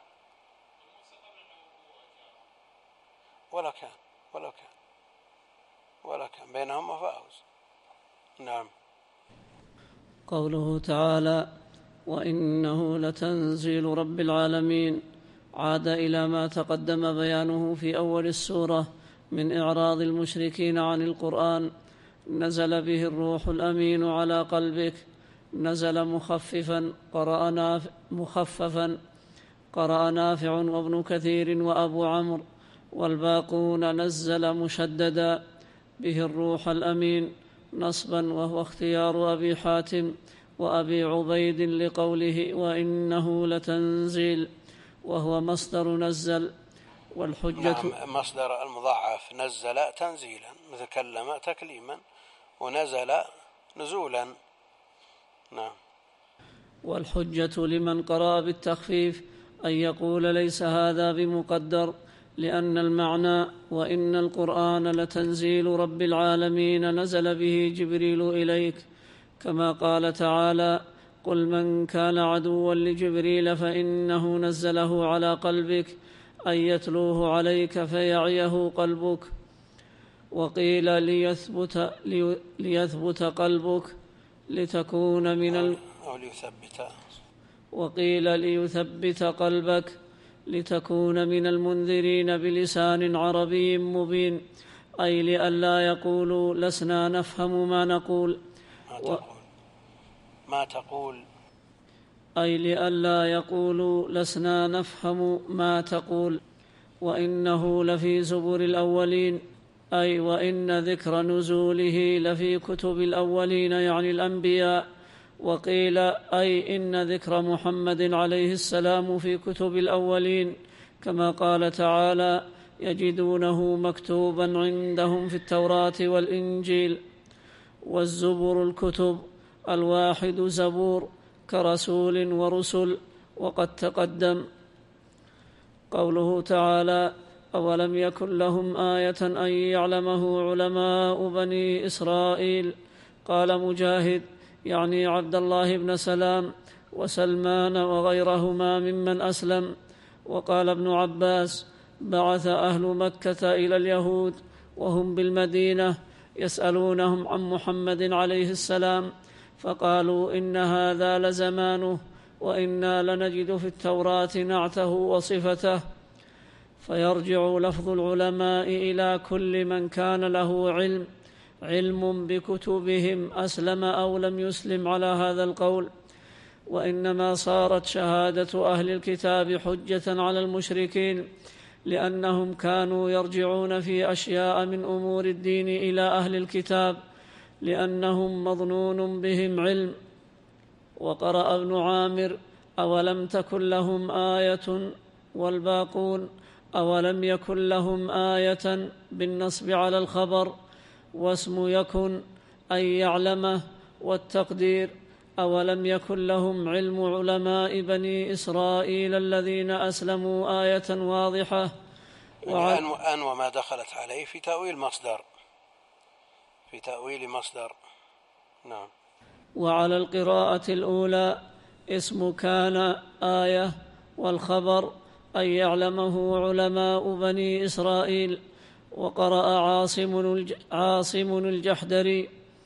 ولا كان ولا كان ولا كان بينهم مفاوز. نعم. قوله تعالى: وإنه لتنزيل رب العالمين، عاد إلى ما تقدم بيانه في أول السورة من إعراض المشركين عن القرآن. نزل به الروح الأمين على قلبك، نزل مخففا قرأ نافع مخففا قرأ نافع وابن كثير وأبو عمرو، والباقون نزل مشددا به الروح الأمين نصبا، وهو اختيار أبي حاتم وأبي عبيد لقوله وإنه لتنزيل، وهو مصدر نزل. والحجة نعم، مصدر المضاعف نزل تنزيلا، مثل كلم تكليما، ونزل نزولا. نعم. والحجة لمن قرأ بالتخفيف أن يقول ليس هذا بمقدر، لأن المعنى وإن القرآن لتنزيل رب العالمين نزل به جبريل إليك، كما قال تعالى: قل من كان عدوا لجبريل فإنه نزله على قلبك أن يتلوه عليك فيعيه قلبك. وقيل ليثبت, ليثبت قلبك لتكون من ال... أو ليثبت وقيل ليثبت قلبك لتكون من المنذرين بلسان عربي مبين، أي لئلا يقولوا لسنا نفهم ما نقول ما تقول, و... ما تقول أي لئلا يقولوا لسنا نفهم ما تقول. وإنه لفي زبر الأولين، أي وإن ذكر نزوله لفي كتب الأولين يعني الأنبياء. وقيل أي إن ذكر محمد عليه السلام في كتب الأولين، كما قال تعالى: يجدونه مكتوبا عندهم في التوراة والإنجيل. والزبر الكتب، الواحد زبور كرسول ورسل، وقد تقدم. قوله تعالى: أولم يكن لهم آية أن يعلمه علماء بني إسرائيل. قال مجاهد: يعني عبد الله بن سلام وسلمان وغيرهما ممن أسلم. وقال ابن عباس: بعث أهل مكة إلى اليهود وهم بالمدينة يسألونهم عن محمد عليه السلام، فقالوا: إن هذا لزمانه، وإنا لنجد في التوراة نعته وصفته. فيرجع لفظ العلماء إلى كل من كان له علم علم بكتبهم أسلم أو لم يسلم على هذا القول. وإنما صارت شهادة أهل الكتاب حجة على المشركين، لأنهم كانوا يرجعون في أشياء من أمور الدين إلى أهل الكتاب، لأنهم مظنون بهم علم. وقرأ ابن عامر: أولم تكن لهم آية، والباقون: أولم يكن لهم آية بالنصب على الخبر، واسم يكن أي يعلمه، والتقدير: أولم يكن لهم علم علماء بني إسرائيل الذين أسلموا آية واضحة. يعني أن وما دخلت عليه في تأويل مصدر في تأويل مصدر نعم. وعلى القراءة الأولى اسم كان آية، والخبر أن يعلمه علماء بني إسرائيل. وقرأ عاصم عاصم الجحدري: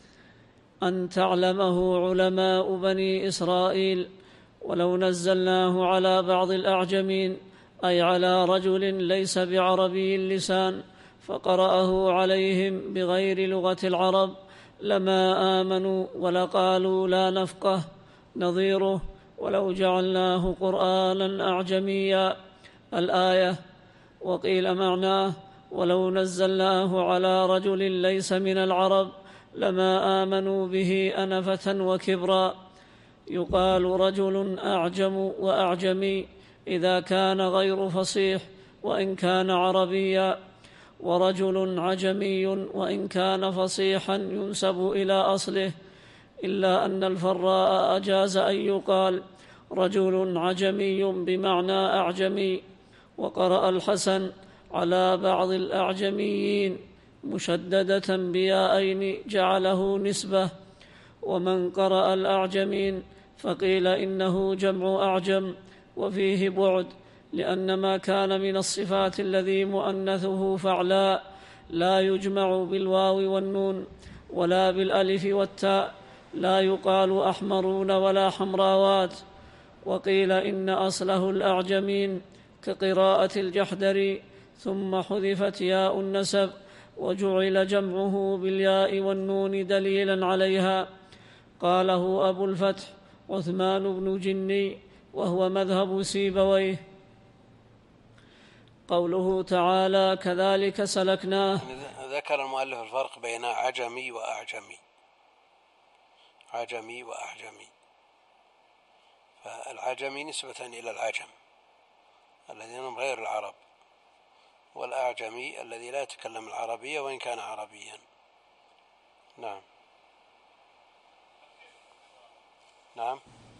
أن تعلمه علماء بني إسرائيل. ولو نزلناه على بعض الأعجمين، أي على رجل ليس بعربي اللسان، فقرأه عليهم بغير لغة العرب، لما آمنوا ولقالوا لا نفقه. نظيره: ولو جعلناه قرآنا أعجميا، الآية. وقيل معناه: ولو نزلناه على رجل ليس من العرب لما آمنوا به أنفة وكبرا. يقال رجل أعجم وأعجمي إذا كان غير فصيح وإن كان عربيا، ورجل عجمي وإن كان فصيحا ينسب إلى أصله، إلا أن الفراء أجاز أن يقال رجل عجمي بمعنى أعجمي. وقرأ الحسن على بعض الأعجميين مشددة بياءين جعله نسبة. ومن قرأ الأعجمين فقيل إنه جمع أعجم، وفيه بعد، لأن ما كان من الصفات الذي مؤنثه فعلاء لا يجمع بالواو والنون ولا بالألف والتاء، لا يقال أحمرون ولا حمراوات. وقيل إن أصله الأعجمين كقراءة الجحدري، ثم حذفت ياء النسب وجعل جمعه بالياء والنون دليلا عليها. قاله أبو الفتح عثمان بن جني، وهو مذهب سيبويه. قوله تعالى كذلك سلكناه. ذكر المؤلف الفرق بين عجمي وأعجمي. عجمي وأعجمي، فالعجمي نسبة إلى العجم الذين هم غير العرب، والأعجمي الذي لا يتكلم العربية وإن كان عربيا. نعم نعم.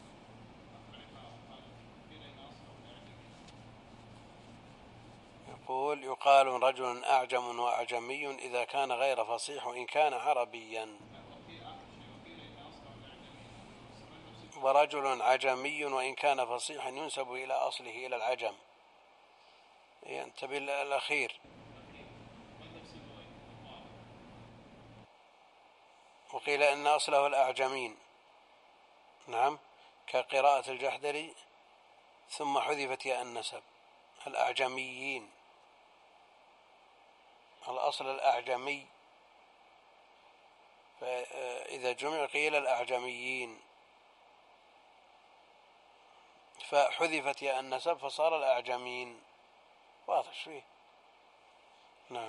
يقول يقال رجل أعجم وأعجمي إذا كان غير فصيح وإن كان عربيا، ورجل عجمي وإن كان فصيحا ينسب إلى أصله إلى العجم. ينتبه الأخير. وقيل إن أصله الأعجمين، نعم، كقراءة الجحدري ثم حذفت ياء النسب. الأعجميين، الأصل الأعجمي، فإذا جمع قيل الأعجميين، فحذفت ياء النسب فصار الأعجمين. واضح فيه. نعم.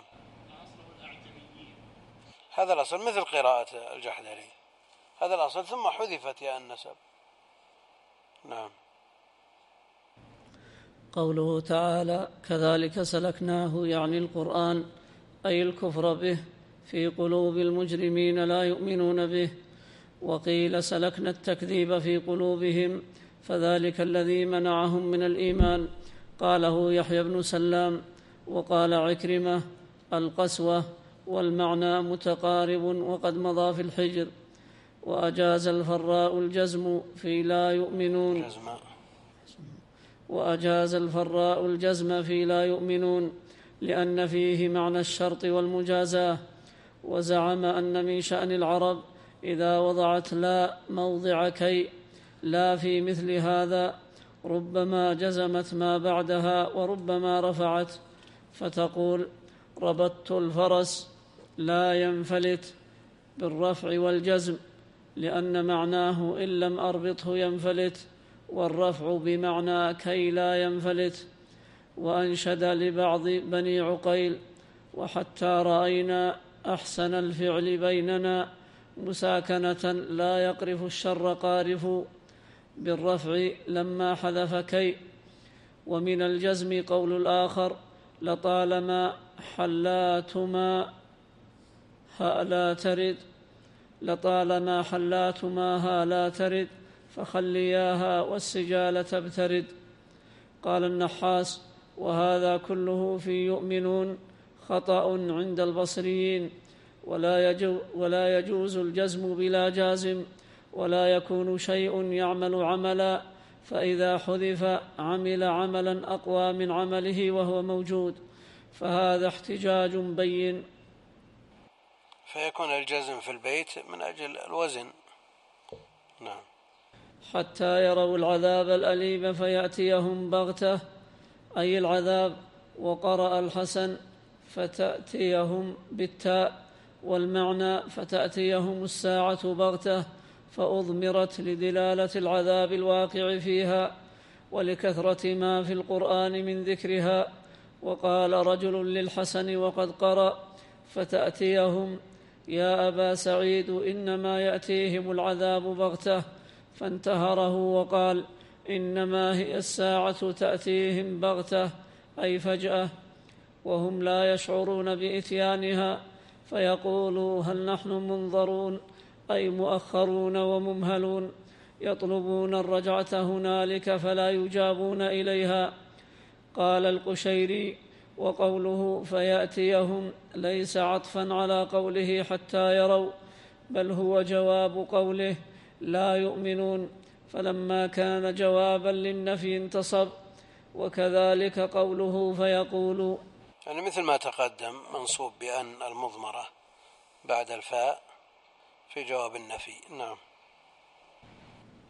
هذا الأصل مثل قراءة الجحدري، هذا الأصل ثم حذفت ياء النسب. نعم. قوله تعالى كذلك سلكناه يعني القرآن، أي الكفر به في قلوب المجرمين لا يؤمنون به. وقيل سلكنا التكذيب في قلوبهم، فذلك الذي منعهم من الإيمان. قاله يحيى بن سلام. وقال عكرمة القسوة، والمعنى متقارب وقد مضى في الحجر. وأجاز الفراء الجزم في لا يؤمنون وأجاز الفراء الجزم في لا يؤمنون لأن فيه معنى الشرط والمجازاة. وزعم أن من شأن العرب إذا وضعت لا موضع كي لا في مثل هذا ربما جزمت ما بعدها وربما رفعت، فتقول ربطت الفرس لا ينفلت بالرفع والجزم، لأن معناه إن لم أربطه ينفلت، والرفع بمعنى كي لا ينفلت. وأنشد لبعض بني عقيل وحتى رأينا أحسن الفعل بيننا مساكنة لا يقرف الشر قارف بالرفع لما حذف كي. ومن الجزم قول الآخر لطالما حلاتما ها لا ترد لطالما حلاتما ها لا ترد فخلياها والسجال تبترد. قال النحاس وهذا كله في يؤمنون خطأ عند البصريين، ولا يجوز, ولا يجوز الجزم بلا جازم، ولا يكون شيء يعمل عملا، فإذا حذف عمل عملا أقوى من عمله وهو موجود، فهذا احتجاج بين. فيكون الجزم في البيت من أجل الوزن. نعم. حتى يروا العذاب الأليم فيأتيهم بغتة، أي العذاب. وقرأ الحسن فتأتيهم بالتاء، والمعنى فتأتيهم الساعة بغتة، فأضمرت لدلالة العذاب الواقع فيها ولكثرة ما في القرآن من ذكرها. وقال رجل للحسن وقد قرأ فتأتيهم يا أبا سعيد إنما يأتيهم العذاب بغتة، فانتهره وقال إنما هي الساعة تأتيهم بغتة أي فجأة، وهم لا يشعرون بإتيانها، فيقولوا هل نحن منظرون أي مؤخرون وممهلون، يطلبون الرجعة هنالك فلا يجابون إليها. قال القشيري وقوله فيأتيهم ليس عطفا على قوله حتى يروا، بل هو جواب قوله لا يؤمنون، فلما كان جوابا للنفي انتصب. وكذلك قوله فيقول، يعني مثل ما تقدم منصوب بأن المضمرة بعد الفاء في جواب النفي. نعم.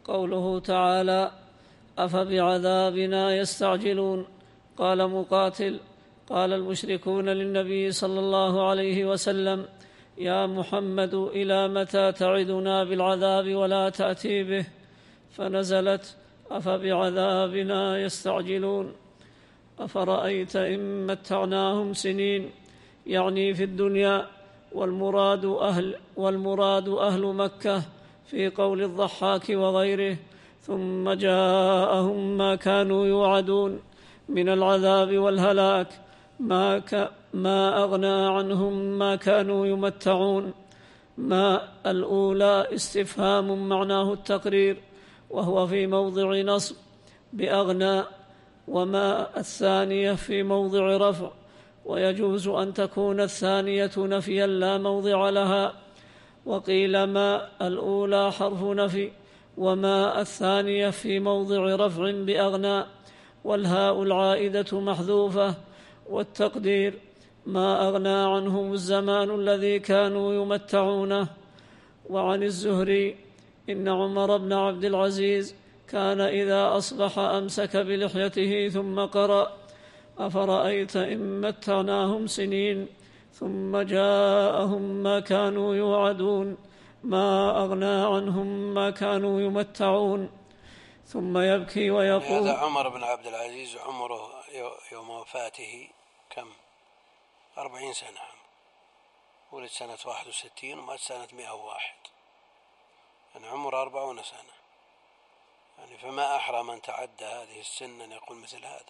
قوله تعالى: أفبعذابنا يستعجلون. قال مقاتل: قال المشركون للنبي صلى الله عليه وسلم: يا محمد، إلى متى تعدنا بالعذاب ولا تأتي به؟ فنزلت: أفبعذابنا يستعجلون. أفرأيت إن متعناهم سنين، يعني في الدنيا، والمراد أهل, والمراد أهل مكة في قول الضحاك وغيره: ثم جاءهم ما كانوا يوعدون من العذاب والهلاك ما, ك ما أغنى عنهم ما كانوا يمتعون. ما الأولى استفهام معناه التقرير، وهو في موضع نصب بأغنى، وما الثانية في موضع رفع، ويجوز أن تكون الثانية نفيا لا موضع لها. وقيل ما الأولى حرف نفي، وما الثانية في موضع رفع بأغنى، والهاء العائدة محذوفة. والتقدير: ما أغنى عنهم الزمان الذي كانوا يمتعونه. وعن الزهري: إن عمر بن عبد العزيز كان إذا أصبح أمسك بلحيته ثم قرأ: أفرأيت إن متعناهم سنين ثم جاءهم ما كانوا يوعدون ما أغنى عنهم ما كانوا يمتعون. ثم يبكي ويقول: هذا عمر بن عبد العزيز عمره يوم وفاته كم؟ أربعين سنة. ولد سنة واحد وستين ومات سنة مئة وواحد، يعني عمر أربعون سنة. يعني فما أحرى من تعدى هذه السن أن يقول مثل هذا: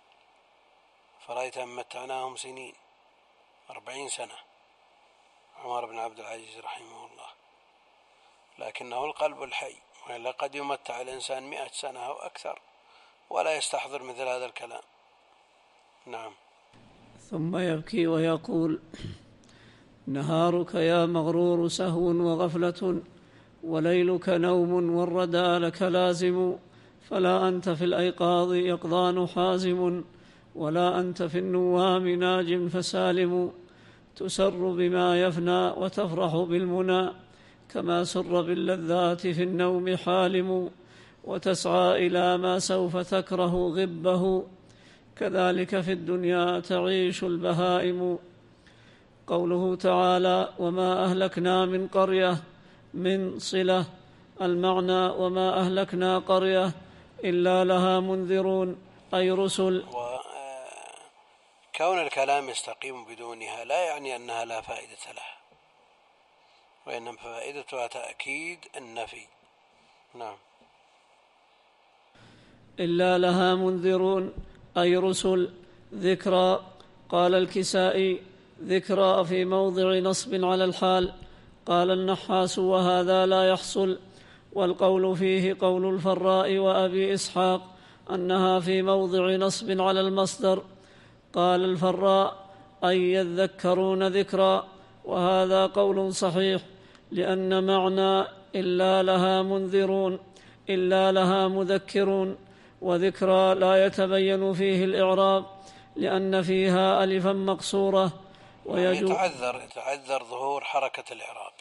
فرأيت أن متعناهم سنين. أربعين سنة عمر بن عبد العزيز رحمه الله، لكنه القلب الحي، وإلا قد يمتع الإنسان مئة سنة أو أكثر ولا يستحضر مثل هذا الكلام. نعم. ثم يبكي ويقول: نهارك يا مغرور سهو وغفلة، وليلك نوم والردى لك لازم، فلا أنت في الأيقاظ يقظان حازم، ولا أنت في النوام ناج فسالم. تسر بما يفنى وتفرح بالمنى، كما سر باللذات في النوم حالم، وتسعى إلى ما سوف تكره غبه، كذلك في الدنيا تعيش البهائم. قوله تعالى: وما أهلكنا من قرية، من صلة، المعنى: وما أهلكنا قرية إلا لها منذرون، أي رسل. وكون الكلام يستقيم بدونها لا يعني أنها لا فائدة لها، وإنما فائدتها تأكيد النفي. نعم. إلا لها منذرون أي رسل. ذكرى، قال الكسائي: ذكرى في موضع نصب على الحال. قال النحاس: وهذا لا يحصل. والقول فيه قول الفراء وأبي إسحاق أنها في موضع نصب على المصدر. قال الفراء: أي يذكرون ذكرى، وهذا قول صحيح، لأن معنى إلا لها منذرون إلا لها مذكرون، وذكرى لا يتبين فيه الإعراب لأن فيها ألفا مقصورة، ويتعذر يتعذر ظهور حركة الإعراب.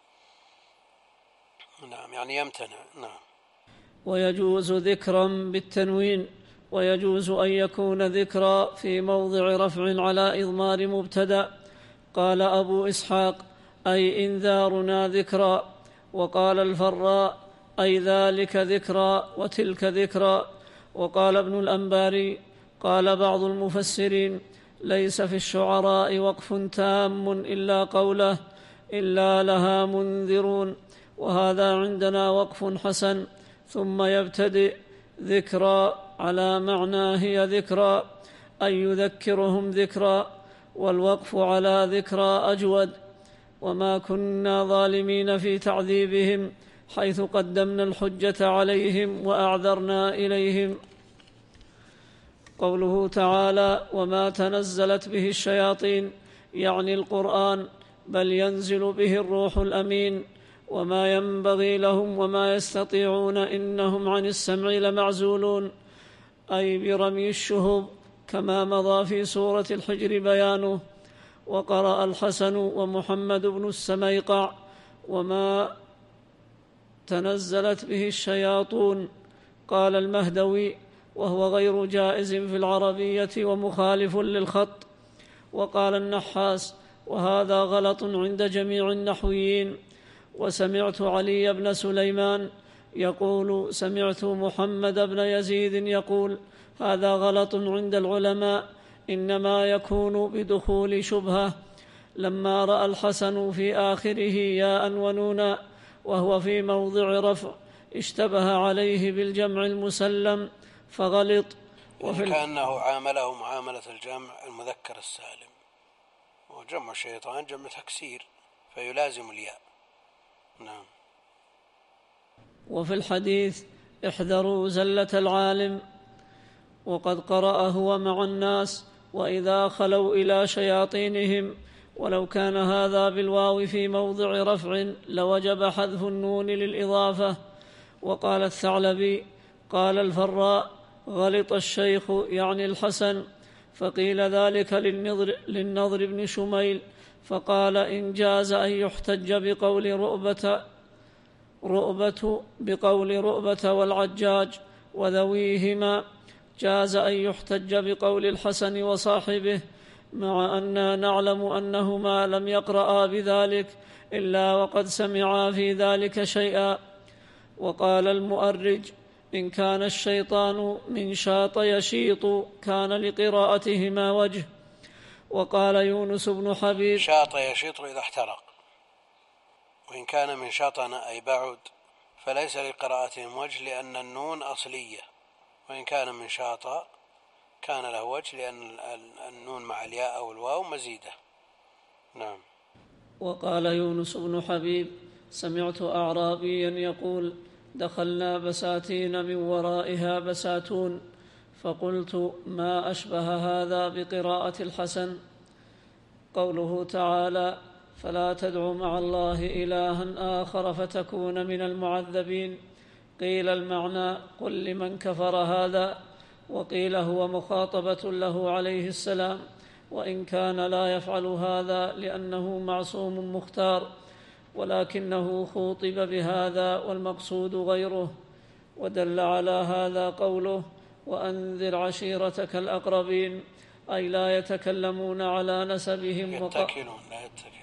نعم، يعني يمتنع. نعم. ويجوز ذكرا بالتنوين، ويجوز أن يكون ذكرى في موضع رفع على إضمار مبتدأ. قال أبو إسحاق: أي إنذارنا ذكرى. وقال الفراء: أي ذلك ذكرى وتلك ذكرى. وقال ابن الأنباري: قال بعض المفسرين: ليس في الشعراء وقف تام إلا قوله: إلا لها منذرون، وهذا عندنا وقف حسن. ثم يبتدئ: ذكرى على معنى هي ذكرى، أي يذكرهم ذكرى، والوقف على ذكرى أجود. وما كنا ظالمين في تعذيبهم، حيث قدمنا الحجة عليهم وأعذرنا إليهم. قوله تعالى: وما تنزلت به الشياطين، يعني القرآن، بل ينزل به الروح الأمين، وما ينبغي لهم وما يستطيعون، إنهم عن السمع لمعزولون، أي برمي الشهب، كما مضى في سورة الحجر بيانه. وقرأ الحسن ومحمد بن السميقع: وما تنزلت به الشياطون. قال المهدوي: وهو غير جائز في العربية ومخالف للخط. وقال النحاس: وهذا غلط عند جميع النحويين. وسمعت علي بن سليمان يقول: سمعت محمد بن يزيد يقول: هذا غلط عند العلماء، إنما يكون بدخول شبهة. لما رأى الحسن في آخره ياء ونونا وهو في موضع رفع اشتبه عليه بالجمع المسلم فغلط. وفي كأنه عامله معاملة الجمع المذكر السالم، وجمع الشيطان جمع تكسير فيلازم الياء. نعم. وفي الحديث: احذروا زلة العالم، وقد قرأ هو مع الناس: وإذا خلوا إلى شياطينهم. ولو كان هذا بالواو في موضع رفع لوجب حذف النون للإضافة. وقال الثعلبي: قال الفراء: غلط الشيخ يعني الحسن. فقيل ذلك للنضر, للنضر بن شميل، فقال: إن جاز أن يحتج بقول رؤبة, رؤبة بقول رؤبة والعجاج وذويهما، جاز أن يحتج بقول الحسن وصاحبه، مع أننا نعلم أنهما لم يقرأا بذلك إلا وقد سمعا في ذلك شيئا. وقال المؤرج: إن كان الشيطان من شاط يشيط كان لقراءتهما وجه. وقال يونس بن حبيب: شاط يشيط إذا احترق، وإن كان من شاطنا أي بعد فليس لقراءتهم وجه لأن النون أصلية، وإن كان من شاطا كان له وجه لأن النون مع الياء أو الواو مزيدة. نعم. وقال يونس بن حبيب: سمعت أعرابيا يقول: دخلنا بساتين من ورائها بساتون، فقلت: ما أشبه هذا بقراءة الحسن. قوله تعالى: فلا تدع مع الله إلها آخر فتكون من المعذبين. قيل المعنى: قل لمن كفر هذا. وقيل هو مخاطبة له عليه السلام، وإن كان لا يفعل هذا لأنه معصوم مختار، ولكنه خوطب بهذا والمقصود غيره. ودل على هذا قوله: وأنذر عشيرتك الأقربين، أي لا يتكلمون على نسبهم يتكلون لا يتكلون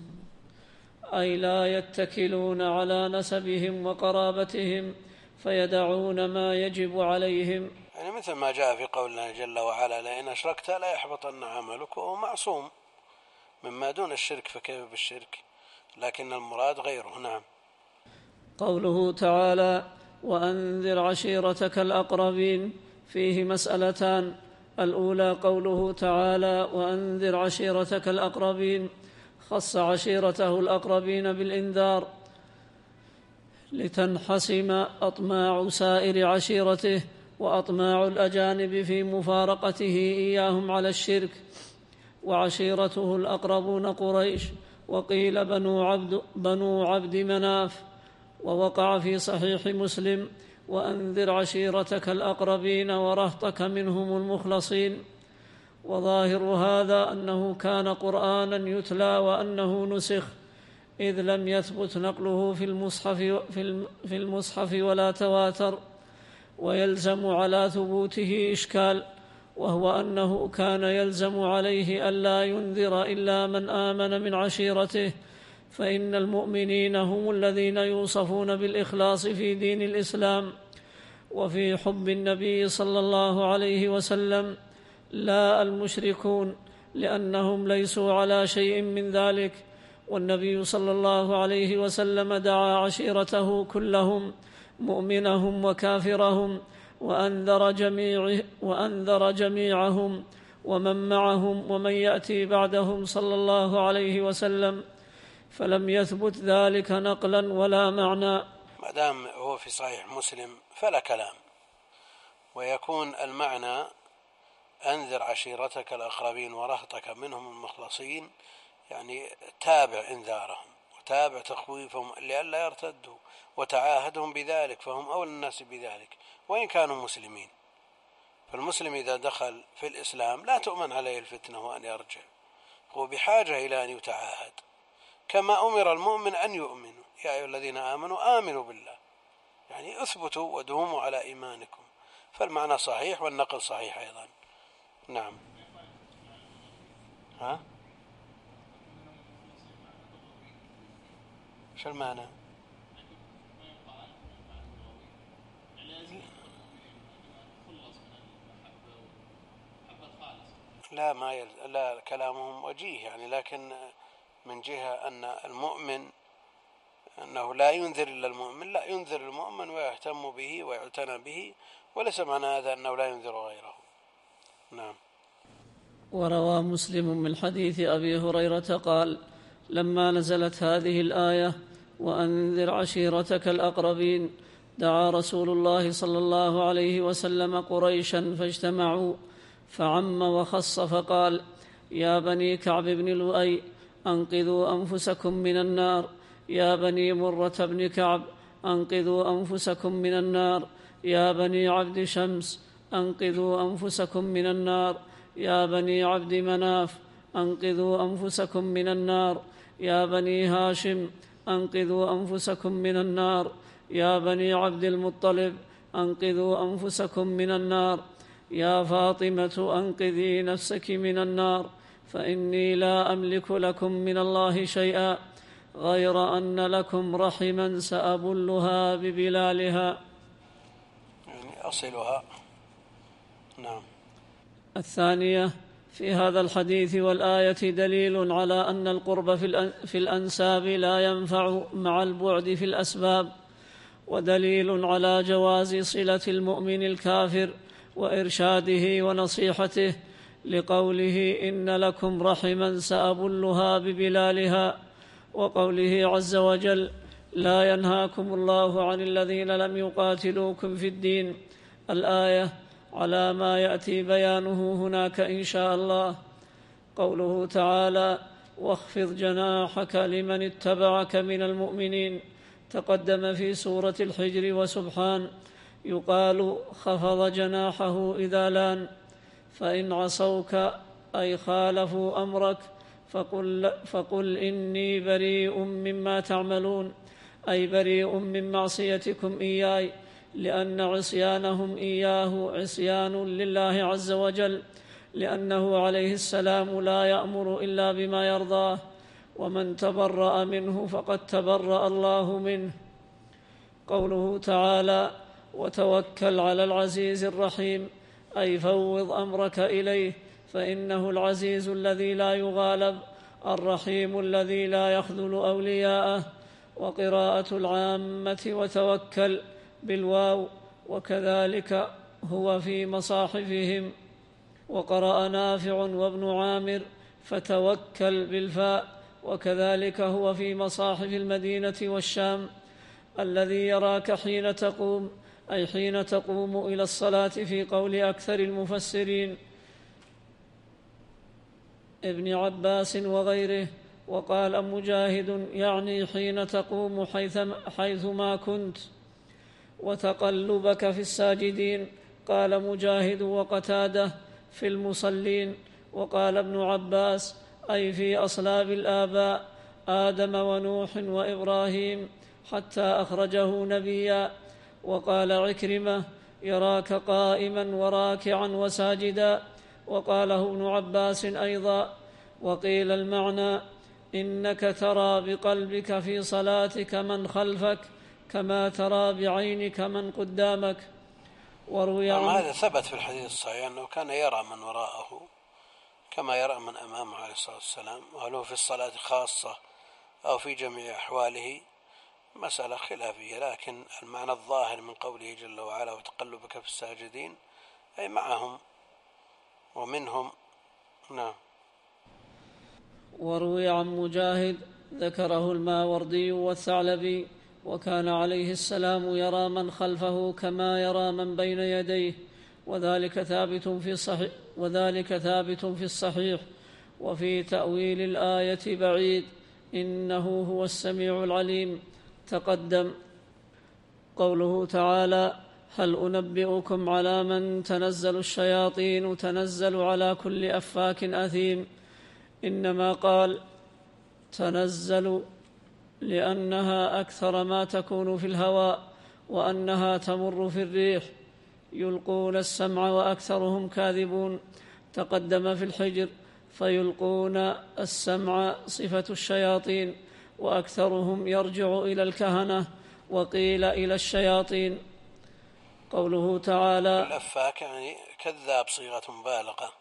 أي لا يتكلون على نسبهم وقرابتهم فيدعون ما يجب عليهم، يعني مثل ما جاء في قول الله جل وعلا: لئن أشركت لا يحبطن عملك، وهو معصوم مما دون الشرك، فكيف بالشرك؟ لكن المراد غيره. نعم. قوله تعالى: وأنذر عشيرتك الأقربين، فيه مسألتان: الأولى قوله تعالى: وأنذر عشيرتك الأقربين، خص عشيرته الأقربين بالإنذار لتنحسم أطماع سائر عشيرته وأطماع الأجانب في مفارقته إياهم على الشرك. وعشيرته الأقربون قريش، وقيل بنو عبد, بنو عبد مناف. ووقع في صحيح مسلم: وأنذر عشيرتك الأقربين ورهطك منهم المخلصين. وظاهر هذا أنه كان قرآنا يتلى وأنه نسخ، إذ لم يثبت نقله في المصحف, في المصحف ولا تواتر. ويلزم على ثبوته إشكال، وهو أنه كان يلزم عليه ألا ينذر إلا من آمن من عشيرته، فإن المؤمنين هم الذين يوصفون بالإخلاص في دين الإسلام وفي حب النبي صلى الله عليه وسلم، لا المشركون، لأنهم ليسوا على شيء من ذلك. والنبي صلى الله عليه وسلم دعا عشيرته كلهم، مؤمنهم وكافرهم، وأنذر, جميع وأنذر جميعهم ومن معهم ومن يأتي بعدهم صلى الله عليه وسلم، فلم يثبت ذلك نقلا ولا معنى. ما دام هو في صحيح مسلم فلا كلام. ويكون المعنى: أنذر عشيرتك الأقربين ورهطك منهم المخلصين، يعني تابع إنذارهم وتابع تخويفهم لئلا يرتدوا، وتعاهدهم بذلك، فهم أولى الناس بذلك وإن كانوا مسلمين. فالمسلم إذا دخل في الإسلام لا تؤمن عليه الفتنة وأن يرجع، هو بحاجة إلى أن يتعاهد، كما أمر المؤمن أن يؤمنوا، يا أيها الذين آمنوا آمنوا بالله، يعني أثبتوا ودوموا على إيمانكم، فالمعنى صحيح والنقل صحيح أيضا. نعم. ها؟ شو المعنى؟ لا ما يل... لا كلامهم وجيه يعني، لكن من جهة أن المؤمن أنه لا ينذر إلا المؤمن، لا ينذر المؤمن ويهتم به ويعتنى به، وليس معنى هذا أنه لا ينذر غيره. نعم. وروى مسلم من حديث أبي هريرة قال: لما نزلت هذه الآية وأنذر عشيرتك الأقربين دعا رسول الله صلى الله عليه وسلم قريشا فاجتمعوا فعم وخص فقال: يا بني كعب بن لؤي أنقذوا أنفسكم من النار، يا بني مرة بن كعب أنقذوا أنفسكم من النار، يا بني عبد شمس أنقذوا أنفسكم من النار، يا بني عبد مناف أنقذوا أنفسكم من النار، يا بني هاشم أنقذوا أنفسكم من النار، يا بني عبد المطلب أنقذوا أنفسكم من النار، يا فاطمة أنقذي نفسك من النار، فإني لا أملك لكم من الله شيئا غير أن لكم رحما سأبلها ببلالها، يعني أصلها. نعم. الثانية: في هذا الحديث والآية دليل على أن القرب في الأنساب لا ينفع مع البعد في الأسباب، ودليل على جواز صلة المؤمن الكافر وإرشاده ونصيحته، لقوله: إن لكم رحما سأبلها ببلالها، وقوله عز وجل: لا ينهاكم الله عن الذين لم يقاتلوكم في الدين، الآية، على ما يأتي بيانه هناك إن شاء الله. قوله تعالى: واخفض جناحك لمن اتبعك من المؤمنين، تقدم في سورة الحجر وسبحان، يقال خفض جناحه إذا لان، فإن عصوك أي خالفوا أمرك فقل, فقل إني بريء مما تعملون، أي بريء من معصيتكم إياي، لأن عصيانهم إياه عصيان لله عز وجل، لأنه عليه السلام لا يأمر إلا بما يرضاه، ومن تبرأ منه فقد تبرأ الله منه. قوله تعالى: وتوكل على العزيز الرحيم، أي فوض أمرك إليه، فإنه العزيز الذي لا يغالب، الرحيم الذي لا يخذل أولياءه. وقراءة العامة وتوكل بالواو، وكذلك هو في مصاحفهم. وقرأ نافع وابن عامر فتوكل بالفاء، وكذلك هو في مصاحف المدينة والشام. الذي يراك حين تقوم، أي حين تقوم إلى الصلاة، في قول أكثر المفسرين ابن عباس وغيره. وقال مجاهد: يعني حين تقوم حيثما كنت، وتقلبك في الساجدين. قال مجاهد وقتاده: في المصلين. وقال ابن عباس: أي في أصلاب الآباء، آدم ونوح وإبراهيم، حتى أخرجه نبيا. وقال عكرمة: يراك قائما وراكعا وساجدا. وقاله ابن عباس أيضا. وقيل المعنى: إنك ترى بقلبك في صلاتك من خلفك كما ترى بعينك من قدامك. وروي عن هذا ثبت في الحديث الصحيح أنه كان يرى من وراءه كما يرى من أمامه عليه الصلاة والسلام. وهل هو في الصلاة خاصة أو في جميع أحواله مسألة خلافية، لكن المعنى الظاهر من قوله جل وعلا: وتقلبك في الساجدين، أي معهم ومنهم. نعم. وروي عن مجاهد ذكره الماوردي والثعلبي: وكان عليه السلام يرى من خلفه كما يرى من بين يديه، وذلك ثابت في الصحيح وذلك ثابت في الصحيح. وفي تأويل الآية بعيد، إنه هو السميع العليم، تقدم. قوله تعالى: هل أنبئكم على من تنزل الشياطين، تنزل على كل أفاك أثيم. إنما قال تنزل لأنها أكثر ما تكون في الهواء وأنها تمر في الريح. يلقون السمع وأكثرهم كاذبون. تقدم في الحجر فيلقون السمع صفة الشياطين، وأكثرهم يرجع إلى الكهنة، وقيل إلى الشياطين. قوله تعالى الأفاك يعني كذاب صيغة مبالغة،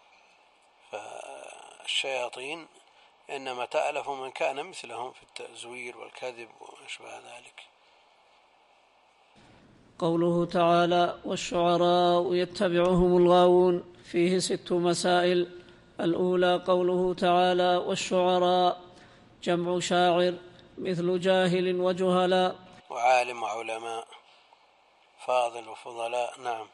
فالشياطين إنما تألف من كان مثلهم في التزوير والكذب وأشبه ذلك. قوله تعالى والشعراء يتبعهم الغاوون، فيه ست مسائل. الأولى قوله تعالى والشعراء، جمع شاعر مثل جاهل وجهلاء، وعالم وعلماء، فاضل وفضلاء. نعم.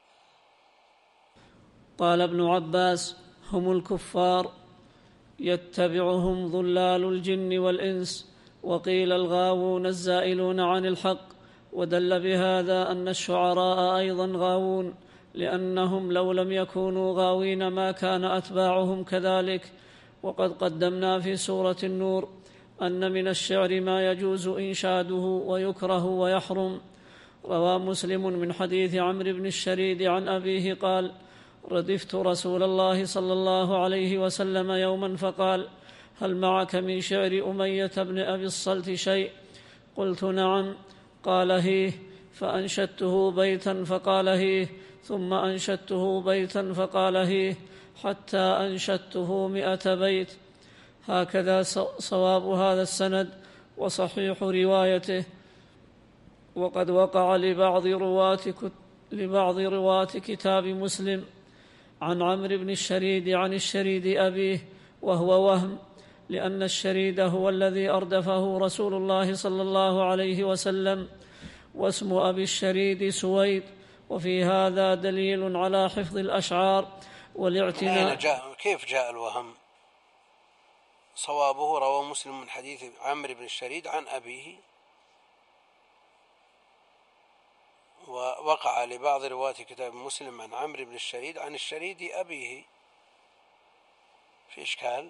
قال ابن عباس هم الكفار، يتبعهم ضلال الجن والإنس. وقيل الغاوون الزائلون عن الحق. ودل بهذا أن الشعراء أيضا غاوون، لأنهم لو لم يكونوا غاوين ما كان أتباعهم كذلك. وقد قدمنا في سورة النور أن من الشعر ما يجوز إنشاده ويكره ويحرم. روى مسلم من حديث عمرو بن الشريد عن أبيه قال ردفت رسول الله صلى الله عليه وسلم يوما فقال هل معك من شعر أمية بن أبي الصلت شيء؟ قلت نعم. قال هيه، فأنشدته بيتا فقال هيه، ثم أنشدته بيتا فقال هيه، حتى أنشدته مئة بيت. هكذا صواب هذا السند وصحيح روايته. وقد وقع لبعض رواة لبعض رواة كتاب مسلم عن عمرو بن الشريد عن الشريد أبيه، وهو وهم، لأن الشريد هو الذي أردفه رسول الله صلى الله عليه وسلم، واسم أبي الشريد سويد. وفي هذا دليل على حفظ الأشعار والاعتناء. جاء كيف جاء الوهم؟ صوابه روى مسلم من حديث عمرو بن الشريد عن أبيه، ووقع لبعض رواة كتاب مسلم عن عمرو بن الشريد عن الشريد أبيه. في إشكال؟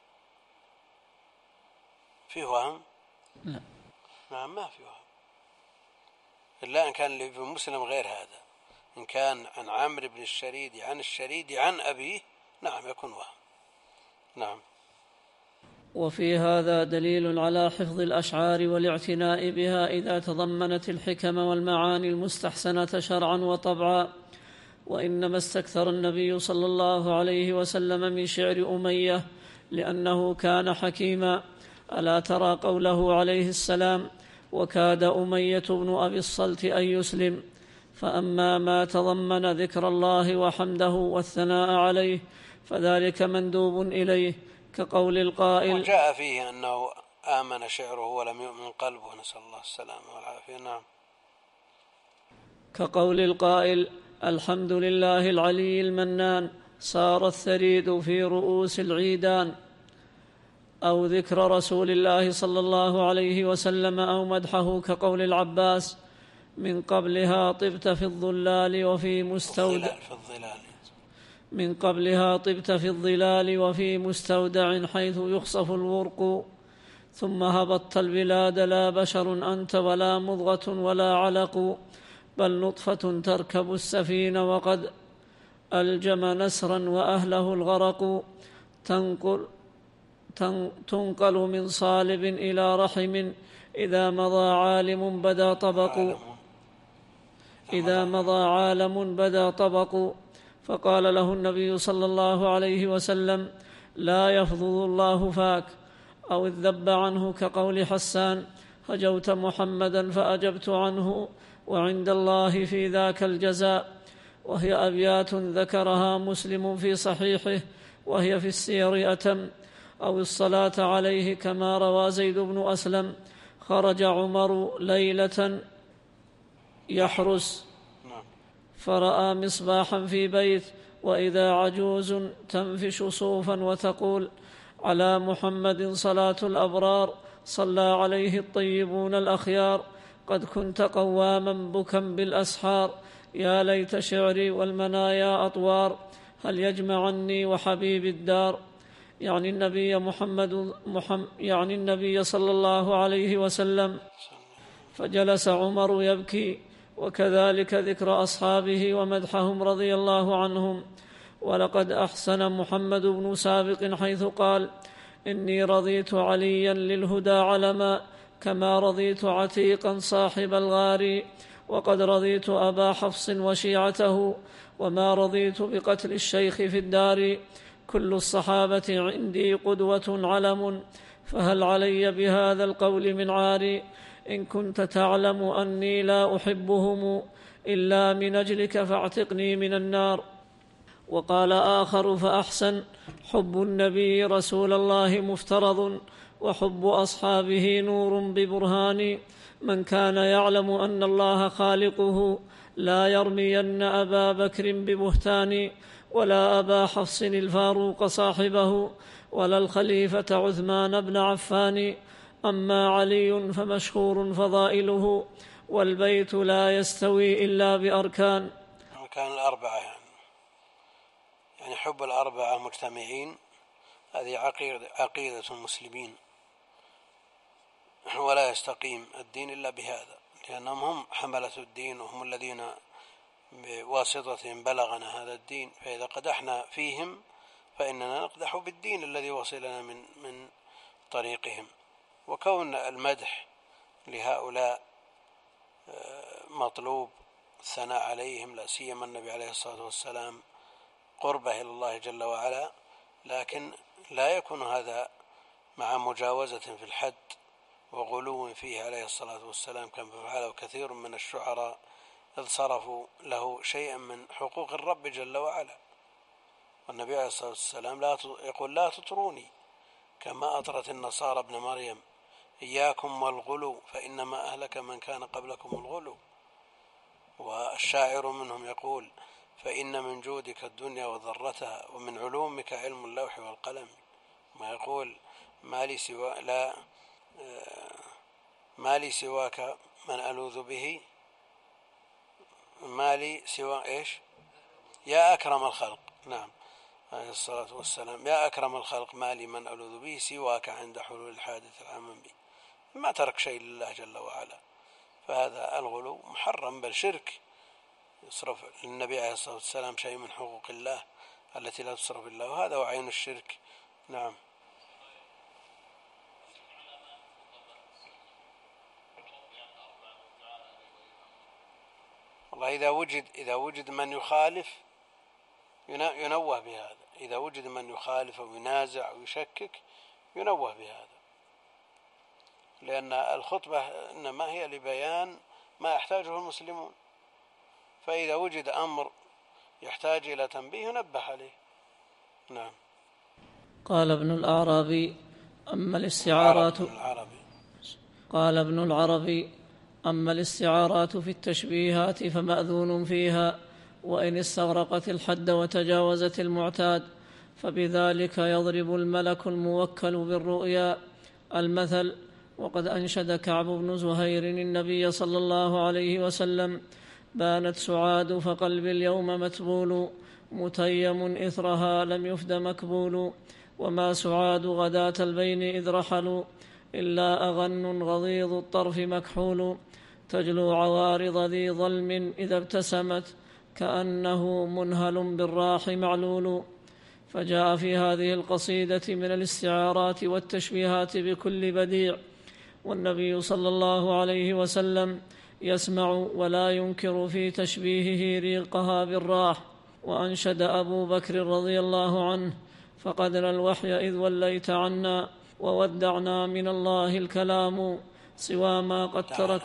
في وهم؟ لا. نعم، ما في وهم، إلا إن كان اللي في مسلم غير هذا. إن كان عن عمرو بن الشريد عن الشريد عن أبيه، نعم يكون وهم. نعم. وفي هذا دليل على حفظ الأشعار والاعتناء بها إذا تضمنت الحكم والمعاني المستحسنة شرعا وطبعا. وإنما استكثر النبي صلى الله عليه وسلم من شعر أمية لأنه كان حكيما. ألا ترى قوله عليه السلام وكاد أمية بن أبي الصلت أن يسلم؟ فأما ما تضمن ذكر الله وحمده والثناء عليه فذلك مندوب إليه، كقول القائل وجاء فيه أنه آمن شعره ولم يؤمن قلبه، نسأل الله السلامة والعافية. نعم. كقول القائل الحمد لله العلي المنان صار الثريد في رؤوس العيدان. أو ذكر رسول الله صلى الله عليه وسلم أو مدحه، كقول العباس من قبلها طبت في الظلال وفي مستودع من قبلها طبت في الظلال وفي مستودع حيث يخصف الورق، ثم هبطت البلاد لا بشر أنت ولا مضغة ولا علق، بل نطفة تركب السفينة وقد ألجم نسرا وأهله الغرق، تنقل تنقل من صالب إلى رحم إذا مضى عالم بدا طبق إذا مضى عالم بدا طبق. فقال له النبي صلى الله عليه وسلم لا يفضض الله فاك. أو الذب عنه، كقول حسان هجوت محمدا فأجبت عنه وعند الله في ذاك الجزاء. وهي أبيات ذكرها مسلم في صحيحه وهي في السير أتم. أو الصلاة عليه، كما روى زيد بن أسلم خرج عمر ليلة يحرس فرأى مصباحا في بيت وإذا عجوز تنفش صوفا وتقول على محمد صلاة الأبرار صلى عليه الطيبون الأخيار، قد كنت قواما بكا بالأسحار، يا ليت شعري والمنايا أطوار، هل يجمعني وحبيب الدار. يعني النبي محمد محمد يعني النبي صلى الله عليه وسلم، فجلس عمر يبكي، وكذلك ذكر أصحابه ومدحهم رضي الله عنهم. ولقد أحسن محمد بن سابق حيث قال: إني رضيت عليا للهدى علما، كما رضيت عتيقا صاحب الغار، وقد رضيت أبا حفص وشيعته، وما رضيت بقتل الشيخ في الدار. كل الصحابة عندي قدوة علم، فهل علي بهذا القول من عار؟ إن كنت تعلم أني لا أحبهم إلا من أجلك فاعتقني من النار. وقال آخر فأحسن: حب النبي رسول الله مفترض، وحب أصحابه نور ببرهان. من كان يعلم أن الله خالقه لا يرمين أبا بكر ببهتان، ولا أبا حفص الفاروق صاحبه، ولا الخليفة عثمان بن عفان. أما علي فمشهور فضائله، والبيت لا يستوي إلا بأركان. كان الأربعة يعني, يعني حب الأربعة مجتمعين، هذه عقيدة, عقيدة المسلمين، ولا يستقيم الدين إلا بهذا، لأنهم هم حملة الدين، وهم الذين بواسطتهم بلغنا هذا الدين. فإذا قدحنا فيهم فإننا نقدح بالدين الذي وصلنا من من طريقهم. وكون المدح لهؤلاء مطلوب، الثناء عليهم، لا سيما النبي عليه الصلاة والسلام قربه إلى الله جل وعلا، لكن لا يكون هذا مع مجاوزة في الحد وغلو فيه عليه الصلاة والسلام، كما فعله كثير من الشعراء إذ صرفوا له شيئا من حقوق الرب جل وعلا. والنبي عليه الصلاة والسلام لا يقول: لا تطروني كما أطرت النصارى ابن مريم، إياكم والغلو فإنما أهلك من كان قبلكم الغلو. والشاعر منهم يقول: فإن من جودك الدنيا وذرتها، ومن علومك علم اللوح والقلم. ما يقول: ما لي سوى لا ما لي سواك من ألوذ به، ما لي سوى إيش؟ يا أكرم الخلق. نعم عليه الصلاة والسلام: يا أكرم الخلق ما لي من ألوذ به سواك عند حلول الحادث العام بي. ما ترك شيء لله جل وعلا، فهذا الغلو محرم، بل شرك. يصرف للنبي عليه الصلاة والسلام شيء من حقوق الله التي لا تصرف الله، وهذا هو عين الشرك. نعم. والله إذا وجد إذا وجد من يخالف ينوه بهذا، إذا وجد من يخالف أو ينازع أو يشكك ينوه بهذا، لأن الخطبة إنما هي لبيان ما يحتاجه المسلمون، فإذا وجد أمر يحتاج إلى تنبيه ينبه عليه. نعم. قال ابن الأعرابي: أما الاستعارات قال ابن العربي: أما الاستعارات في التشبيهات فمأذون فيها، وإن استغرقت الحد وتجاوزت المعتاد، فبذلك يضرب الملك الموكل بالرؤيا المثل. وقد أنشد كعب بن زهير النبي صلى الله عليه وسلم: بانت سعاد فقلبي اليوم متبول، متيم إثرها لم يفد مكبول، وما سعاد غداة البين إذ رحلوا، إلا أغن غضيض الطرف مكحول، تجلو عوارض ذي ظلم إذا ابتسمت، كأنه منهل بالراح معلول. فجاء في هذه القصيدة من الاستعارات والتشبيهات بكل بديع، والنبي صلى الله عليه وسلم يسمع ولا ينكر في تشبيهه ريقها بالراح. وأنشد أبو بكر رضي الله عنه: فقدنا الوحي إذ وليت عنا، وودعنا من الله الكلام سوى ما قد ترك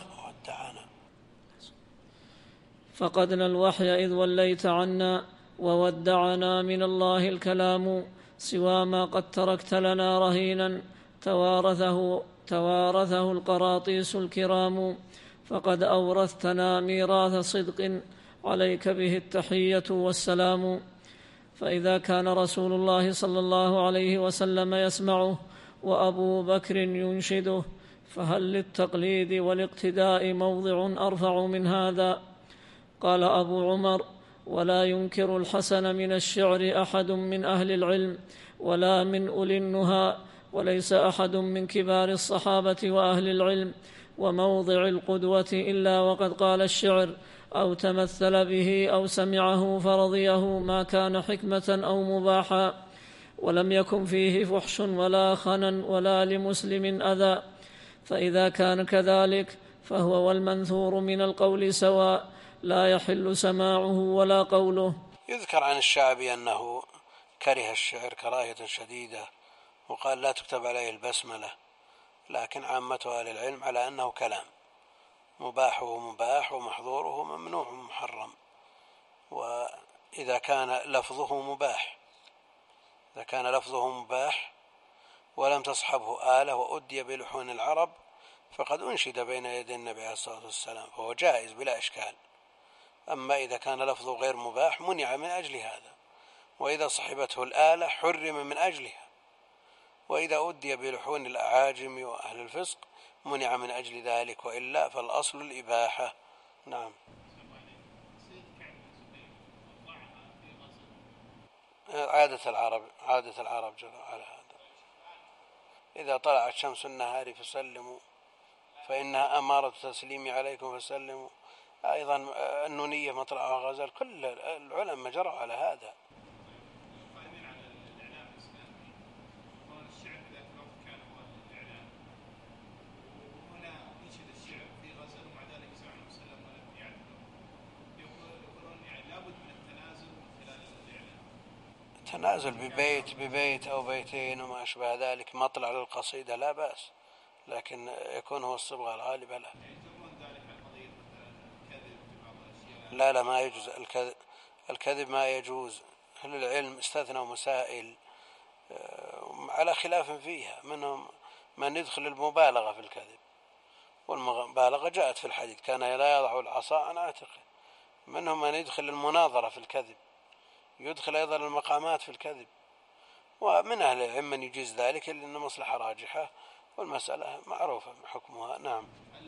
فقدنا الوحي إذ وليت عنا، وودعنا من الله الكلام سوى ما قد تركت لنا رهينا، توارثه توارثه القراطيس الكرام، فقد أورثتنا ميراث صدق، عليك به التحية والسلام. فإذا كان رسول الله صلى الله عليه وسلم يسمعه وأبو بكر ينشده، فهل للتقليد والاقتداء موضع أرفع من هذا؟ قال أبو عمر: ولا ينكر الحسن من الشعر أحد من أهل العلم ولا من أولي النهى، وليس أحد من كبار الصحابة وأهل العلم وموضع القدوة إلا وقد قال الشعر أو تمثل به أو سمعه فرضيه ما كان حكمة أو مباحا، ولم يكن فيه فحش ولا خنا ولا لمسلم أذى. فإذا كان كذلك فهو والمنثور من القول سواء، لا يحل سماعه ولا قوله. يذكر عن الشعبي أنه كره الشعر كراهية شديدة وقال لا تكتب عليه البسملة، لكن عامة أهل العلم على أنه كلام مباحه مباح ومحظوره ممنوع محرم، وإذا كان لفظه مباح إذا كان لفظه مباح ولم تصحبه آلة وأدي بلحون العرب فقد أنشد بين يدي النبي عليه الصلاة والسلام فهو جائز بلا إشكال. أما إذا كان لفظه غير مباح منع من أجل هذا، وإذا صحبته الآلة حرم من أجلها، وإذا أدي بلحون الأعاجم وأهل الفسق منع من أجل ذلك، وإلا فالأصل الإباحة. نعم. عادة العرب عادة العرب جرى على هذا، إذا طلعت شمس النهار فسلموا فإنها أمارة تسليم عليكم فسلموا. أيضا النونية مطلعها غزل، كل العلماء جروا على هذا. تنازل ببيت ببيت أو بيتين وما أشبه ذلك مطلع للقصيدة لا بأس، لكن يكون هو الصبغة الغالبة لا لا لا ما يجوز الكذب. الكذب ما يجوز. أهل العلم استثنوا مسائل على خلاف فيها، منهم من يدخل المبالغة في الكذب، والمبالغة جاءت في الحديث كان لا يضع العصا عن عاتقه. منهم من يدخل المناظرة في الكذب، يدخل أيضا المقامات في الكذب، ومن أهل العلم من يجيز ذلك لأن مصلحة راجحة والمسألة معروفة حكمها. نعم.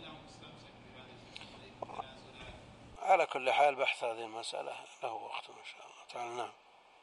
على كل حال بحث هذه المسألة له وقت إن شاء الله تعالى. نعم.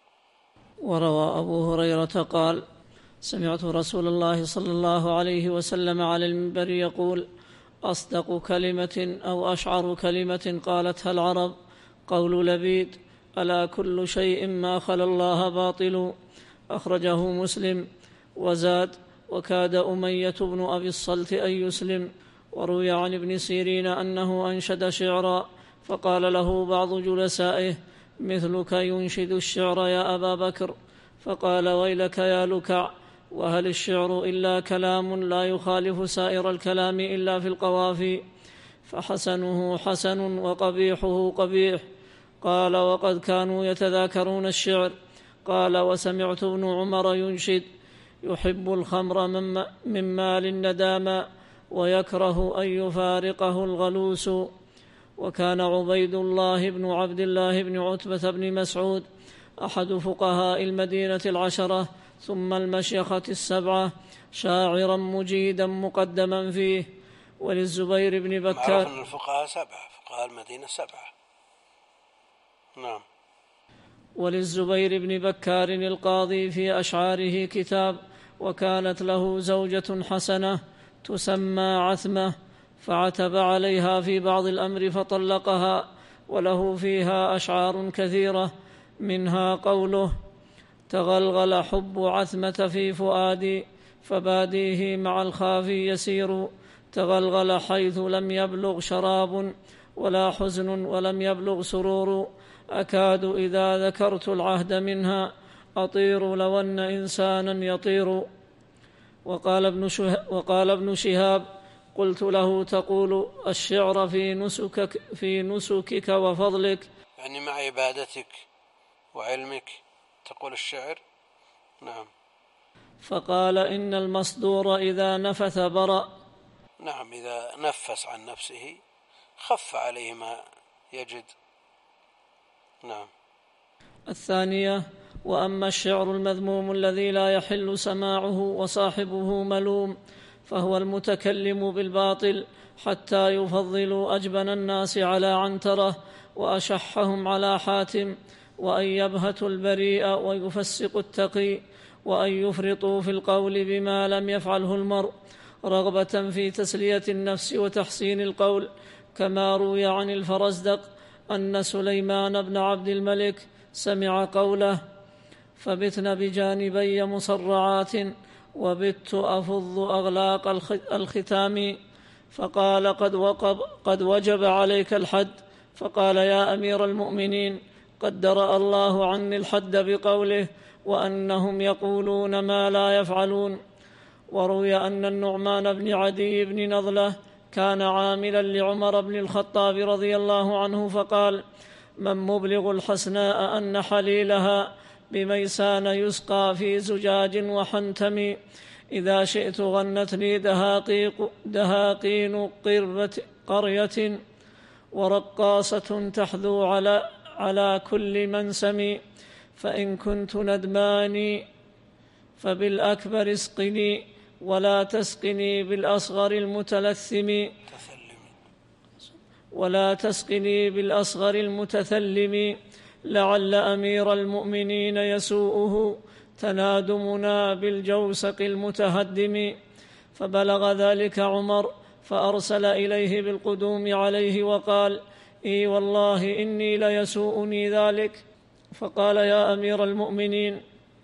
وروى أبو هريرة قال: سمعت رسول الله صلى الله عليه وسلم على المنبر يقول: أصدق كلمة أو أشعر كلمة قالتها العرب قول لبيد: ألا كل شيء ما خلا الله باطل. أخرجه مسلم. وزاد: وكاد أمية بن أبي الصلت أن يسلم. وروي عن ابن سيرين أنه أنشد شعرا فقال له بعض جلسائه: مثلك ينشد الشعر يا أبا بكر، فقال: ويلك يا لكع، وهل الشعر إلا كلام لا يخالف سائر الكلام إلا في القوافي، فحسنه حسن وقبيحه قبيح. قال: وقد كانوا يتذاكرون الشعر. قال: وسمعت ابن عمر ينشد: يحب الخمر من مال الندامى ويكره أن يفارقه الغلوس. وكان عبيد الله بن عبد الله بن عتبة بن مسعود أحد فقهاء المدينة العشرة ثم المشيخة السبعة شاعرا مجيدا مقدما فيه. وللزبير بن بكار، معروف أن الفقهاء سبعة، فقهاء المدينة سبعة. نعم. وللزبير بن بكار القاضي في أشعاره كتاب، وكانت له زوجة حسنة تسمى عثمة، فعتب عليها في بعض الأمر فطلقها، وله فيها أشعار كثيرة، منها قوله: تغلغل حب عثمة في فؤادي فباديه مع الخافي يسير، تغلغل حيث لم يبلغ شراب ولا حزن ولم يبلغ سرور، أكاد إذا ذكرت العهد منها أطير لو أن إنسانا يطير. وقال ابن, وقال ابن شهاب: قلت له: تقول الشعر في نسكك, في نسكك وفضلك، يعني مع عبادتك وعلمك تقول الشعر؟ نعم. فقال: إن المصدور إذا نفث برأ. نعم، إذا نفس عن نفسه خف عليه ما يجد. نعم. الثانية: وأما الشعر المذموم الذي لا يحل سماعه وصاحبه ملوم فهو المتكلم بالباطل حتى يفضل أجبن الناس على عنترة وأشحهم على حاتم، وأن يبهتوا البريء ويفسقوا التقي، وأن يفرطوا في القول بما لم يفعله المرء رغبة في تسلية النفس وتحسين القول، كما روي عن الفرزدق أن سليمان بن عبد الملك سمع قوله: فبتن بجانبي مصرعات وبت أفض أغلاق الختام، فقال: قد, وقب قد وجب عليك الحد. فقال: يا أمير المؤمنين، قد درأ الله عني الحد بقوله: وأنهم يقولون ما لا يفعلون. وروي أن النعمان بن عدي بن نضلة كان عاملا لعمر بن الخطاب رضي الله عنه، فقال: من مبلغ الحسناء أن حليلها بميسان يسقى في زجاج وحنتم، إذا شئت غنتني دهاقيق دهاقين قرية ورقاصة تحذو على, على كل منسم، فإن كنت ندماني فبالأكبر اسقني ولا تسقني بالأصغر المتلثم ولا تسقني بالأصغر المتثلم، لعل أمير المؤمنين يسوءه تنادمنا بالجوسق المتهدم. فبلغ ذلك عمر فأرسل إليه بالقدوم عليه وقال: إي والله إني ليسوءني ذلك. فقال: يا أمير المؤمنين،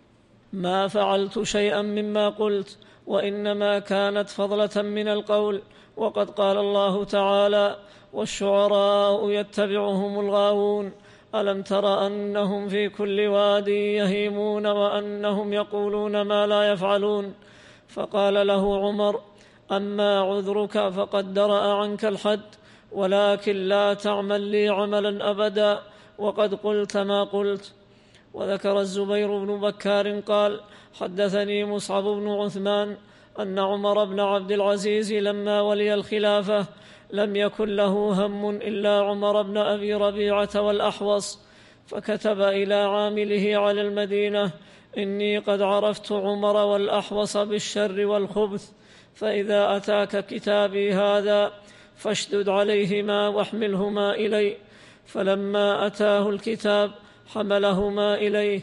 ما فعلت شيئا مما قلت، وإنما كانت فضلة من القول، وقد قال الله تعالى: والشعراء يتبعهم الغاوون، ألم تر أنهم في كل واد يهيمون وأنهم يقولون ما لا يفعلون. فقال له عمر: أما عذرك فقد درأ عنك الحد، ولكن لا تعمل لي عملا أبدا، وقد قلت ما قلت. وذكر الزبير بن بكار قال: حدثني مصعب بن عثمان أن عمر بن عبد العزيز لما ولي الخلافة لم يكن له هم إلا عمر بن أبي ربيعة والأحوص، فكتب إلى عامله على المدينة: إني قد عرفت عمر والأحوص بالشر والخبث، فإذا أتاك كتابي هذا فاشدد عليهما واحملهما إلي. فلما أتاه الكتاب حملهما إليه،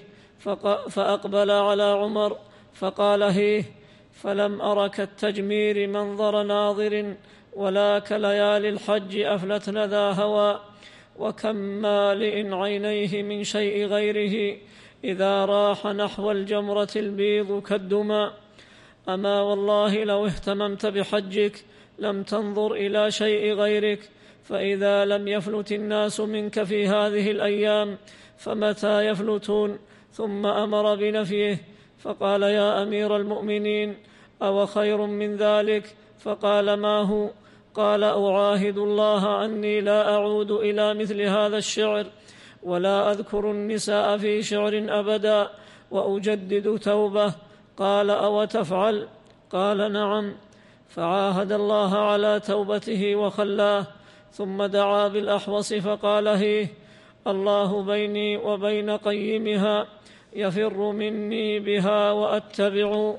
فأقبل على عمر فقال: هيه، فلم أرك التجمير منظر ناظر، ولا كليالي الحج أفلتن ذا هوى، وكم مالئ عينيه من شيء غيره إذا راح نحو الجمرة البيض كالدمى. أما والله لو اهتممت بحجك لم تنظر إلى شيء غيرك، فإذا لم يفلت الناس منك في هذه الأيام فمتى يفلتون؟ ثم أمر بنفيه. فقال: يا أمير المؤمنين، أو خير من ذلك؟ فقال: ما هو؟ قال: أعاهد الله أني لا أعود إلى مثل هذا الشعر، ولا أذكر النساء في شعر أبدا، وأجدد توبة. قال: أو تفعل؟ قال: نعم. فعاهد الله على توبته وخلاه، ثم دعا بالأحوص فقال: هيه، الله بيني وبين قيمها، يفر مني بها وأتبع،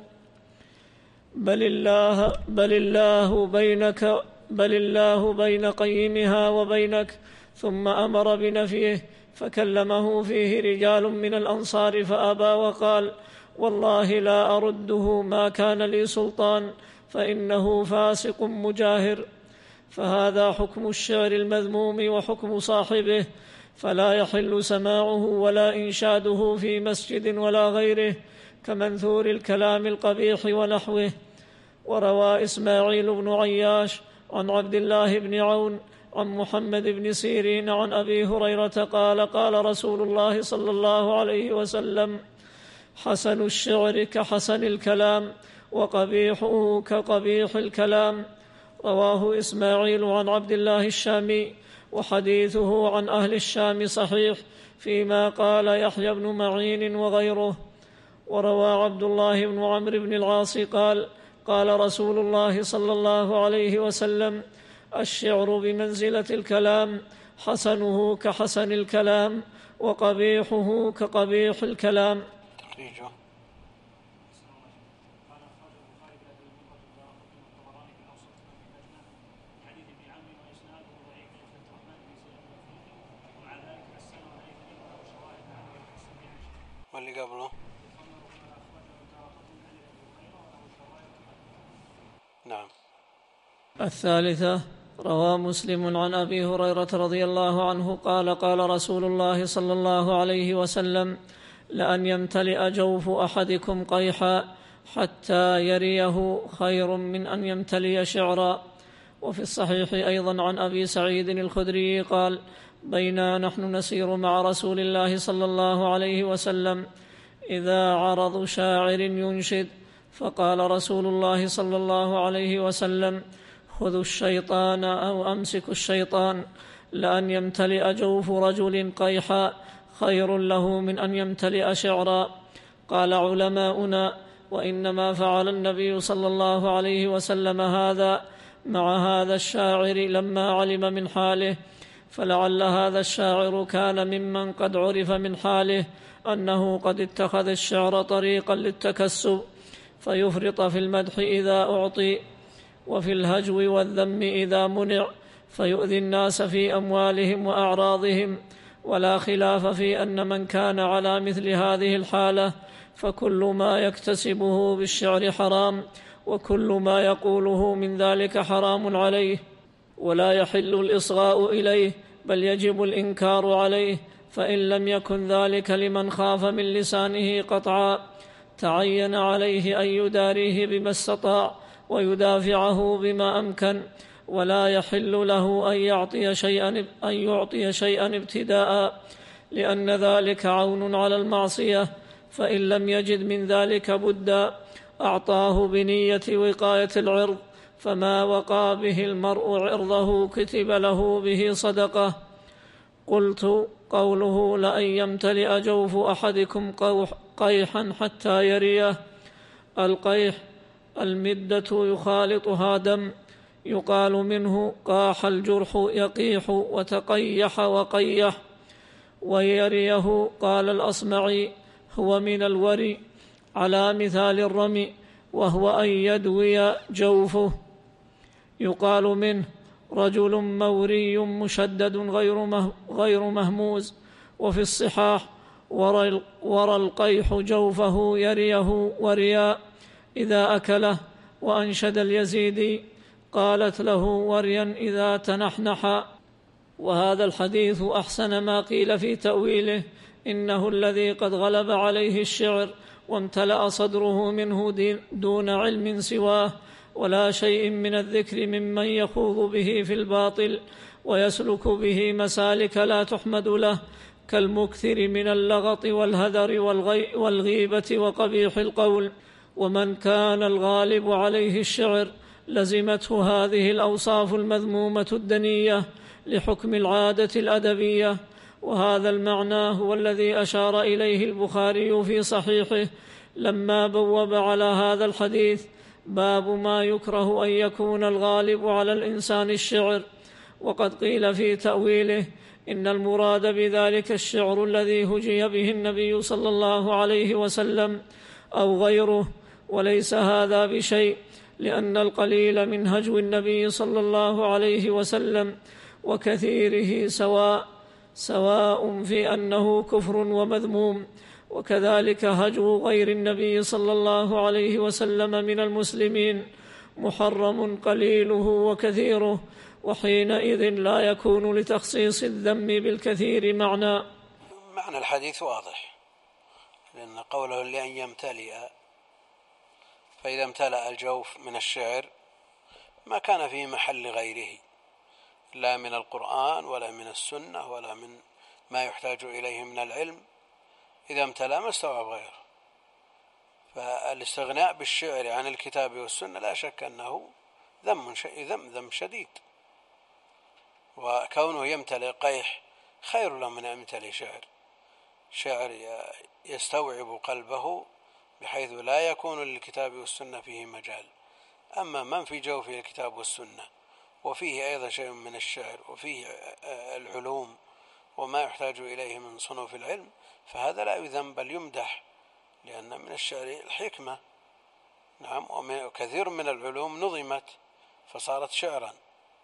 بل الله, بل الله بينك بل الله بين قيمها وبينك. ثم أمر بنفيه، فكلمه فيه رجال من الأنصار فأبى وقال: والله لا أرده ما كان لي سلطان، فإنه فاسق مجاهر. فهذا حكم الشعر المذموم وحكم صاحبه، فلا يحل سماعه ولا إنشاده في مسجد ولا غيره، كمنثور الكلام القبيح ونحوه. وروى إسماعيل بن عياش عن عبد الله بن عون عن محمد بن سيرين عن أبي هريرة قال: قال رسول الله صلى الله عليه وسلم: حسن الشعر كحسن الكلام، وقبيحه كقبيح الكلام. رواه إسماعيل عن عبد الله الشامي، وحديثه عن أهل الشام صحيح فيما قال يحيى بن معين وغيره. وروى عبد الله بن عمرو بن العاص قال: قال رسول الله صلى الله عليه وسلم: الشعر بمنزلة الكلام، حسنه كحسن الكلام، وقبيحه كقبيح الكلام. اللي قبله. نعم. الثالثة: روى مسلم عن أبي هريرة رضي الله عنه قال: قال رسول الله صلى الله عليه وسلم: لأن يمتلئ جوف أحدكم قيحا حتى يريه خير من أن يمتلئ شعرا. وفي الصحيح أيضا عن أبي سعيد الخدري قال: بينا نحن نسير مع رسول الله صلى الله عليه وسلم إذا عرض شاعر ينشد، فقال رسول الله صلى الله عليه وسلم: خذوا الشيطان أو أمسكوا الشيطان، لأن يمتلئ جوف رجل قيحا خير له من أن يمتلئ شعرا. قال علماؤنا: وإنما فعل النبي صلى الله عليه وسلم هذا مع هذا الشاعر لما علم من حاله، فلعل هذا الشاعر كان ممن قد عرف من حاله أنه قد اتخذ الشعر طريقا للتكسب، فيفرط في المدح إذا أعطي، وفي الهجو والذم إذا منع، فيؤذي الناس في أموالهم وأعراضهم. ولا خلاف في أن من كان على مثل هذه الحالة فكل ما يكتسبه بالشعر حرام، وكل ما يقوله من ذلك حرام عليه، ولا يحل الإصغاء إليه، بل يجب الإنكار عليه. فإن لم يكن ذلك لمن خاف من لسانه قطعا تعين عليه أن يداريه بما استطاع ويدافعه بما أمكن، ولا يحل له أن يعطي شيئا أن يعطي شيئا ابتداء، لأن ذلك عون على المعصية. فإن لم يجد من ذلك بدا أعطاه بنية وقاية العرض، فما وقى به المرء عرضه كتب له به صدقة. قلت: قوله لأن يمتلئ جوف أحدكم قيحا حتى يريه، القيح المدة يخالطها دم، يقال منه قاح الجرح يقيح، وتقيح وقيح. ويريه قال الأصمعي هو من الوري على مثال الرمي، وهو أن يدوي جوفه. يقال منه رجل موري مشدد غير مهموز. وفي الصحاح: ورى القيح جوفه يريه ورياء إذا أكله. وأنشد اليزيدي: قالت له وريا إذا تنحنح. وهذا الحديث أحسن ما قيل في تأويله: إنه الذي قد غلب عليه الشعر وامتلأ صدره منه دون علم سواه، ولا شيء من الذكر ممن يخوض به في الباطل ويسلك به مسالك لا تحمد له، كالمكثر من اللغط والهذر والغيبة وقبيح القول. ومن كان الغالب عليه الشعر لزمته هذه الأوصاف المذمومة الدنية لحكم العادة الأدبية. وهذا المعنى هو الذي أشار إليه البخاري في صحيحه لما بوب على هذا الحديث: باب ما يكره أن يكون الغالب على الإنسان الشعر. وقد قيل في تأويله: إن المراد بذلك الشعر الذي هجي به النبي صلى الله عليه وسلم أو غيره، وليس هذا بشيء، لأن القليل من هجو النبي صلى الله عليه وسلم وكثيره سواء سواء في أنه كفر ومذموم. وكذلك هجو غير النبي صلى الله عليه وسلم من المسلمين محرم قليله وكثيره، وحينئذ لا يكون لتخصيص الذم بالكثير معنى. معنى الحديث واضح، لأن قوله لأن يمتلئ، فإذا امتلأ الجوف من الشعر ما كان في محل غيره، لا من القرآن ولا من السنة ولا من ما يحتاج إليه من العلم، إذا امتلأ ما استوعب غيره. فالاستغناء بالشعر عن الكتاب والسنة لا شك أنه ذم ذم ذم شديد، وكونه يمتلئ قيح خير له من أن يمتلئ شعر شعر يستوعب قلبه بحيث لا يكون للكتاب والسنة فيه مجال. أما من في جوفه الكتاب والسنة وفيه أيضا شيء من الشعر وفيه العلوم وما يحتاج إليه من صنوف العلم، فهذا لا يذم بل يمدح، لأن من الشعر الحكمة. نعم، وكثير من العلوم نظمت فصارت شعرا،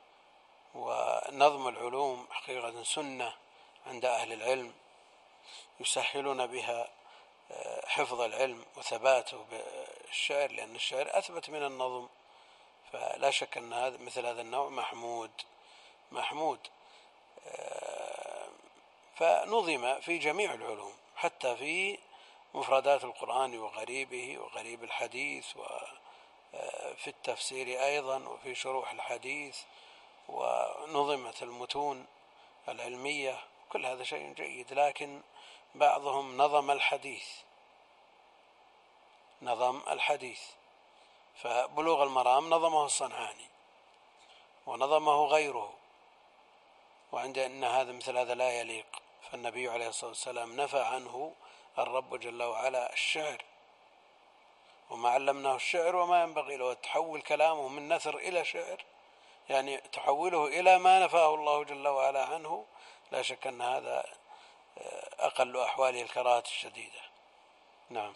ونظم العلوم حقيقة سنة عند أهل العلم يسهلون بها حفظ العلم وثباته بالشعر، لأن الشعر أثبت من النظم، فلا شك أن هذا مثل هذا النوع محمود محمود فنظم في جميع العلوم، حتى في مفردات القرآن وغريبه وغريب الحديث، وفي التفسير أيضا، وفي شروح الحديث، ونظمت المتون العلمية، كل هذا شيء جيد. لكن بعضهم نظم الحديث نظم الحديث فبلوغ المرام نظمه الصنعاني ونظمه غيره، وعند أن هذا مثل هذا لا يليق، فالنبي عليه الصلاة والسلام نفى عنه الرب جل وعلا الشعر، وما علمناه الشعر وما ينبغي له. تحول كلامه من نثر إلى شعر، يعني تحوله إلى ما نفاه الله جل وعلا عنه، لا شك أن هذا أقل أحواله الكراهة الشديدة. نعم.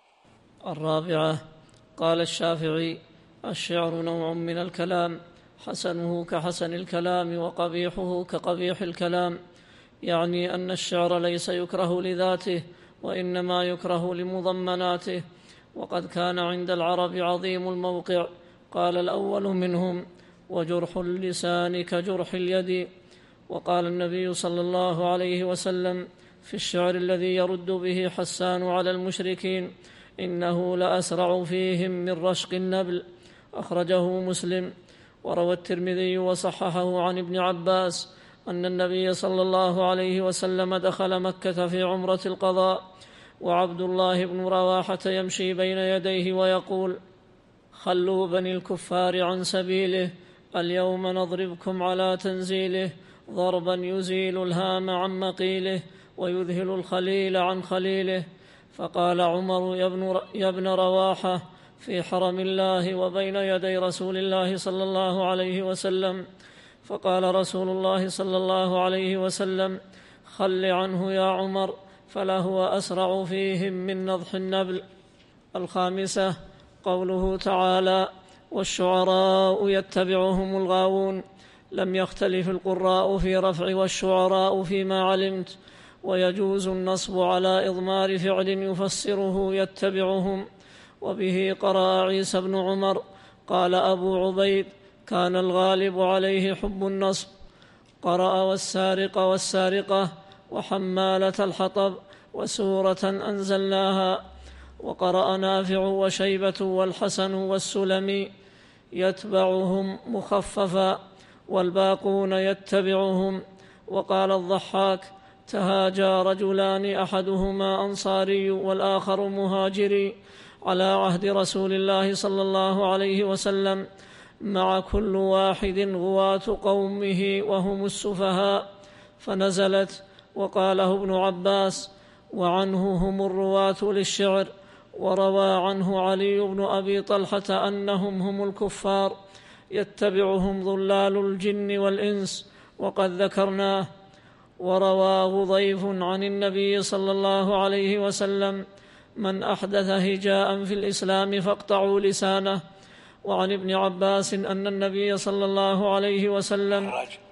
الرابعة: قال الشافعي: الشعر نوع من الكلام، حسنه كحسن الكلام وقبيحه كقبيح الكلام، يعني أن الشعر ليس يكره لذاته، وإنما يكره لمضمناته. وقد كان عند العرب عظيم الموقع، قال الأول منهم: وجرح اللسان كجرح اليد. وقال النبي صلى الله عليه وسلم في الشعر الذي يرد به حسان على المشركين: إنه لأسرع فيهم من رشق النبل. أخرجه مسلم. وروى الترمذي وصححه عن ابن عباس أن النبي صلى الله عليه وسلم دخل مكة في عمرة القضاء، وعبد الله بن رواحة يمشي بين يديه ويقول: خلوا بني الكفار عن سبيله، اليوم نضربكم على تنزيله، ضربا يزيل الهام عن مقيله ويذهل الخليل عن خليله. فقال عمر: يا ابن رواحة، في حرم الله وبين يدي رسول الله صلى الله عليه وسلم. فقال رسول الله صلى الله عليه وسلم: خل عنه يا عمر، فلهو أسرع فيهم من نضح النبل. الخامسة: قوله تعالى: والشعراء يتبعهم الغاوون. لم يختلف القراء في رفع والشعراء فيما علمت، ويجوز النصب على إضمار فعل يفسره يتبعهم، وبه قرأ عيسى بن عمر. قال أبو عبيد: كان الغالب عليه حب النصب. قرأ والسارق والسارقة وحمالة الحطب وسورة أنزلناها. وقرأ نافع وشيبة والحسن والسلمي: يتبعهم مخففا، والباقون يتبعهم. وقال الضحاك: تهاجى رجلان أحدهما أنصاري والآخر مهاجري على عهد رسول الله صلى الله عليه وسلم، مع كل واحد غواة قومه وهم السفهاء، فنزلت. وقاله ابن عباس: وعنه هم الرواة للشعر. وروى عنه علي بن أبي طلحة أنهم هم الكفار، يتبعهم ظلال الجن والإنس، وقد ذكرناه. وروى غضيف عن النبي صلى الله عليه وسلم: من أحدث هجاء في الإسلام فاقطعوا لسانه. وعن ابن عباس أن النبي صلى الله عليه وسلم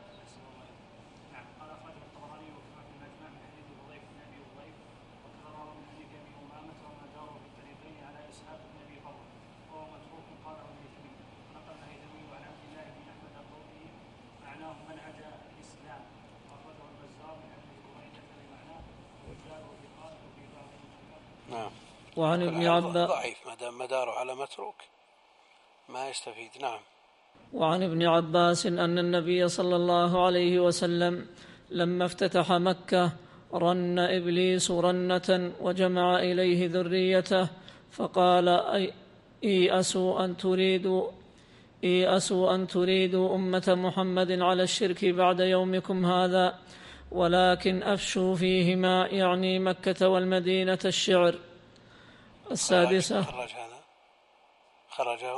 نعم. وعن ابن عباس ضعيف ما دام مداره على متروك ما يستفيد. نعم. وعن ابن عباس أن النبي صلى الله عليه وسلم لما افتتح مكة رن إبليس رنة وجمع إليه ذريته، فقال: إيأسوا أن تريدوا إيأسوا أن تريدوا أمة محمد على الشرك بعد يومكم هذا، ولكن أفشوا فيهما، يعني مكة والمدينة، الشعر. السادسة: خرج هذا خرجه.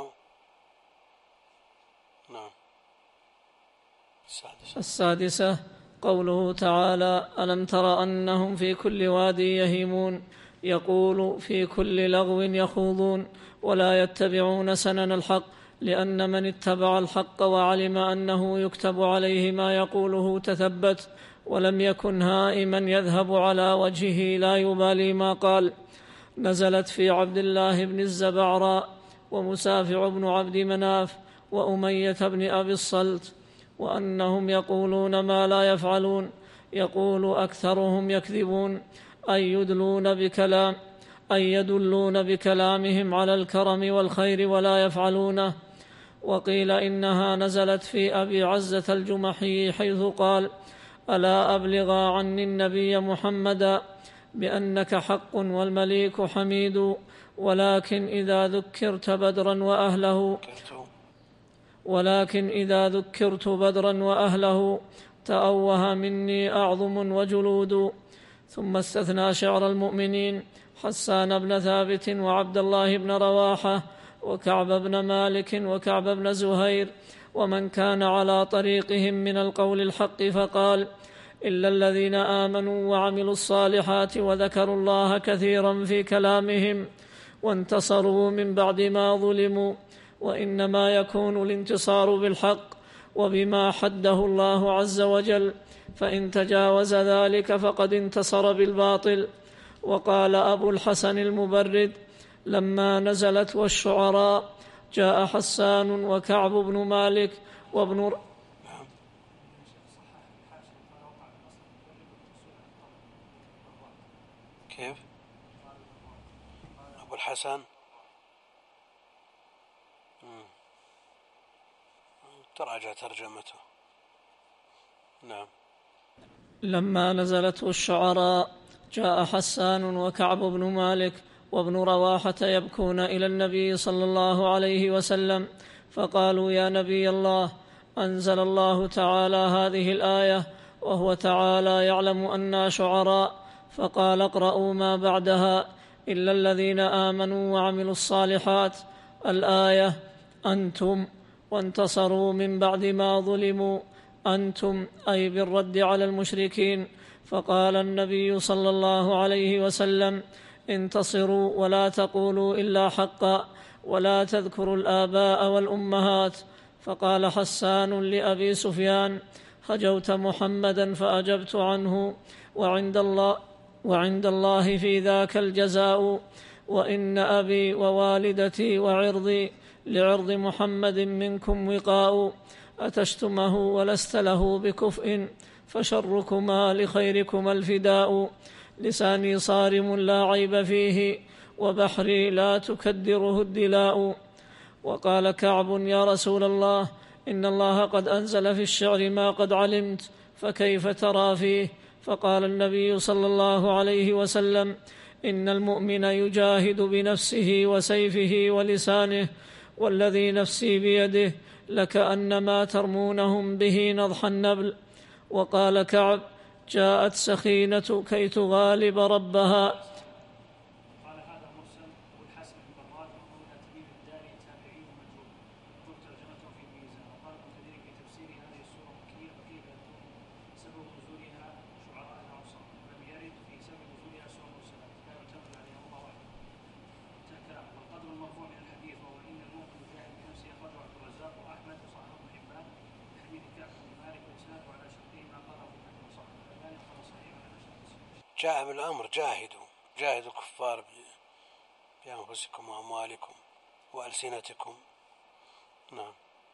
نعم. السادسة, السادسة قوله تعالى: ألم تر أنهم في كل وادي يهيمون، يقول في كل لغو يخوضون، ولا يتبعون سنن الحق، لأن من اتبع الحق وعلم أنه يكتب عليه ما يقوله تثبت، ولم يكن هائما يذهب على وجهه لا يبالي ما قال. نزلت في عبد الله بن الزبعراء ومسافع بن عبد مناف وأمية بن أبي الصلت، وأنهم يقولون ما لا يفعلون، يقول أكثرهم يكذبون، أي يدلون بكلام أي يدلون بكلامهم على الكرم والخير ولا يفعلونه. وقيل إنها نزلت في أبي عزة الجمحي حيث قال: ألا أبلغا عني النبي محمدا بأنك حق والمليك حميد، ولكن إذا ذكرت بدرا وأهله ولكن إذا ذكرت بدرا وأهله تأوه مني أعظم وجلود. ثم استثنى شعر المؤمنين حسان بن ثابت وعبد الله بن رواحة وكعب بن مالك وكعب بن زهير ومن كان على طريقهم من القول الحق، فقال: إلا الذين آمنوا وعملوا الصالحات وذكروا الله كثيرا في كلامهم وانتصروا من بعد ما ظلموا. وإنما يكون الانتصار بالحق وبما حده الله عز وجل، فإن تجاوز ذلك فقد انتصر بالباطل. وقال أبو الحسن المبرد: لما نزلت والشعراء جاء حسان وكعب بن مالك وابن ر... كيف؟ أبو الحسن تراجع ترجمته. نعم. لما نزلت الشعراء جاء حسان وكعب بن مالك وابن رواحة يبكون إلى النبي صلى الله عليه وسلم، فقالوا: يا نبي الله، أنزل الله تعالى هذه الآية وهو تعالى يعلم أننا شعراء، فقال: اقرأوا ما بعدها: إلا الذين آمنوا وعملوا الصالحات. الآية: أنتم، وانتصروا من بعد ما ظلموا. أنتم أي بالرد على المشركين. فقال النبي صلى الله عليه وسلم: انتصروا ولا تقولوا إلا حقا، ولا تذكروا الآباء والأمهات. فقال حسان لأبي سفيان: هجوت محمدا فأجبت عنه، وعند الله, وعند الله في ذاك الجزاء، وإن أبي ووالدتي وعرضي لعرض محمد منكم وقاء. أتشتمه ولست له بكفء، فشركما لخيركما الفداء. لساني صارم لا عيب فيه، وبحري لا تكدره الدلاء. وقال كعب: يا رسول الله، إن الله قد أنزل في الشعر ما قد علمت، فكيف ترى فيه؟ فقال النبي صلى الله عليه وسلم: إن المؤمن يجاهد بنفسه وسيفه ولسانه، والذي نفسي بيده لكأنما ترمونهم به نضح النبل. وقال كعب: جاءت سخينة كي تغالب ربها. قال هذا مرسل والحسن البراد وقول تبيب الداري تابعي مجهول وقل ترجمته في الميزان. وقال ابن كثير في تفسير هذه السورة مكية وكيف يكون سبب نزولها شعراء الأوصار، ولم يرد في سبب نزولها سورة مرسلات لا يعتمد عليها الله وحده. تكلم والقدر المرفوع من الحديث وهو إن المؤمن يجاهد بنفسه أخرجه عبد الرزاق وأحمد وصححه ابن حبان حديث كعب بن مالك وإسناده على شرطه ما قاله ابن حجر وصححه الألباني وقال صحيح على نشر. جاء بالأمر: جاهدوا جاهدوا الكفار بأنفسكم وأموالكم وألسنتكم. نعم.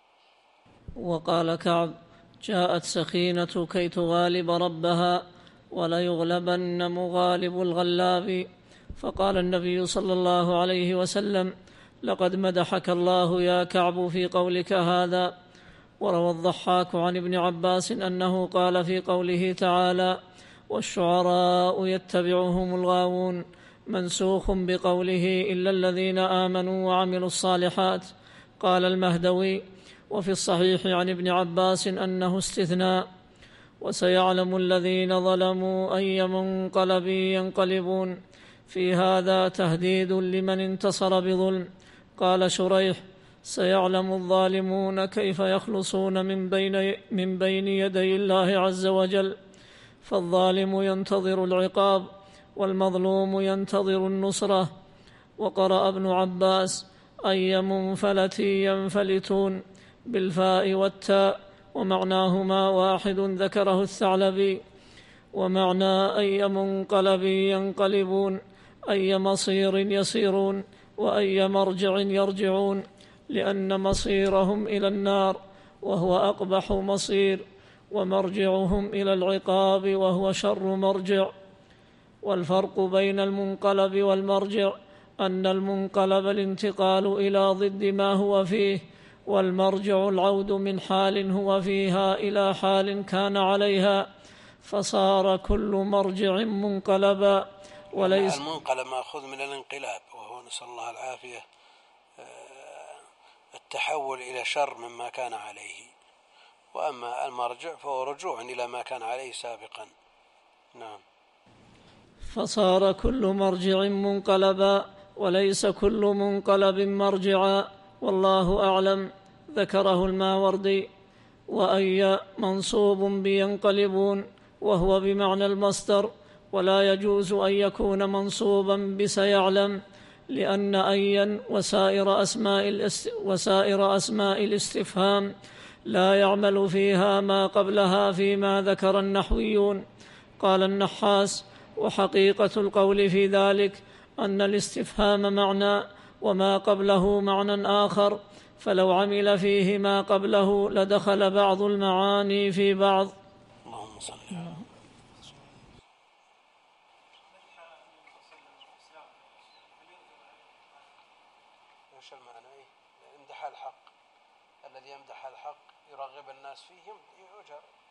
وقال كعب: جاءت سخينة كي تغالب ربها، وليغلبن مغالب الغلاب. فقال النبي صلى الله عليه وسلم: لقد مدحك الله يا كعب في قولك هذا. وروى الضحاك عن ابن عباس أنه قال في قوله تعالى: والشعراء يتبعهم الغاوون، منسوخ بقوله: إلا الذين آمنوا وعملوا الصالحات. قال المهدوي: وفي الصحيح عن ابن عباس أنه استثناء. وسيعلم الذين ظلموا أي منقلب ينقلبون. في هذا تهديد لمن انتصر بظلم. قال شريح: سيعلم الظالمون كيف يخلصون من بين, من بين يدي الله عز وجل. فالظالم ينتظر العقاب، والمظلوم ينتظر النصرة. وقرأ ابن عباس: أي منفلة ينفلتون بالفاء والتاء، ومعناهما واحد ذكره الثعلبي. ومعنى أي منقلب ينقلبون أي مصير يسيرون وأي مرجع يرجعون، لأن مصيرهم إلى النار وهو أقبح مصير، ومرجعهم إلى العقاب وهو شر مرجع. والفرق بين المنقلب والمرجع أن المنقلب الانتقال إلى ضد ما هو فيه، والمرجع العود من حال هو فيها إلى حال كان عليها، فصار كل مرجع منقلبا. وليس المنقلب مأخوذ من الانقلاب، وهو نسأل الله العافية التحول إلى شر مما كان عليه، وأما المرجع فهو رجوع إلى ما كان عليه سابقا. نعم. فصار كل مرجع منقلبا، وليس كل منقلب مرجعا، والله أعلم. ذكره الماوردي. وأي منصوب بينقلبون، وهو بمعنى المصدر، ولا يجوز أن يكون منصوبا بسيعلم، لأن أيا وسائر أسماء, الاست... وسائر أسماء الاستفهام لا يعمل فيها ما قبلها فيما ذكر النحويون. قال النحاس: وحقيقة القول في ذلك أن الاستفهام معنى وما قبله معنى آخر، فلو عمل فيه ما قبله لدخل بعض المعاني في بعض. اللهم صل على وش المعنى؟ يمدح الحق، الذي يمدح الحق يرغب الناس فيه يؤجر.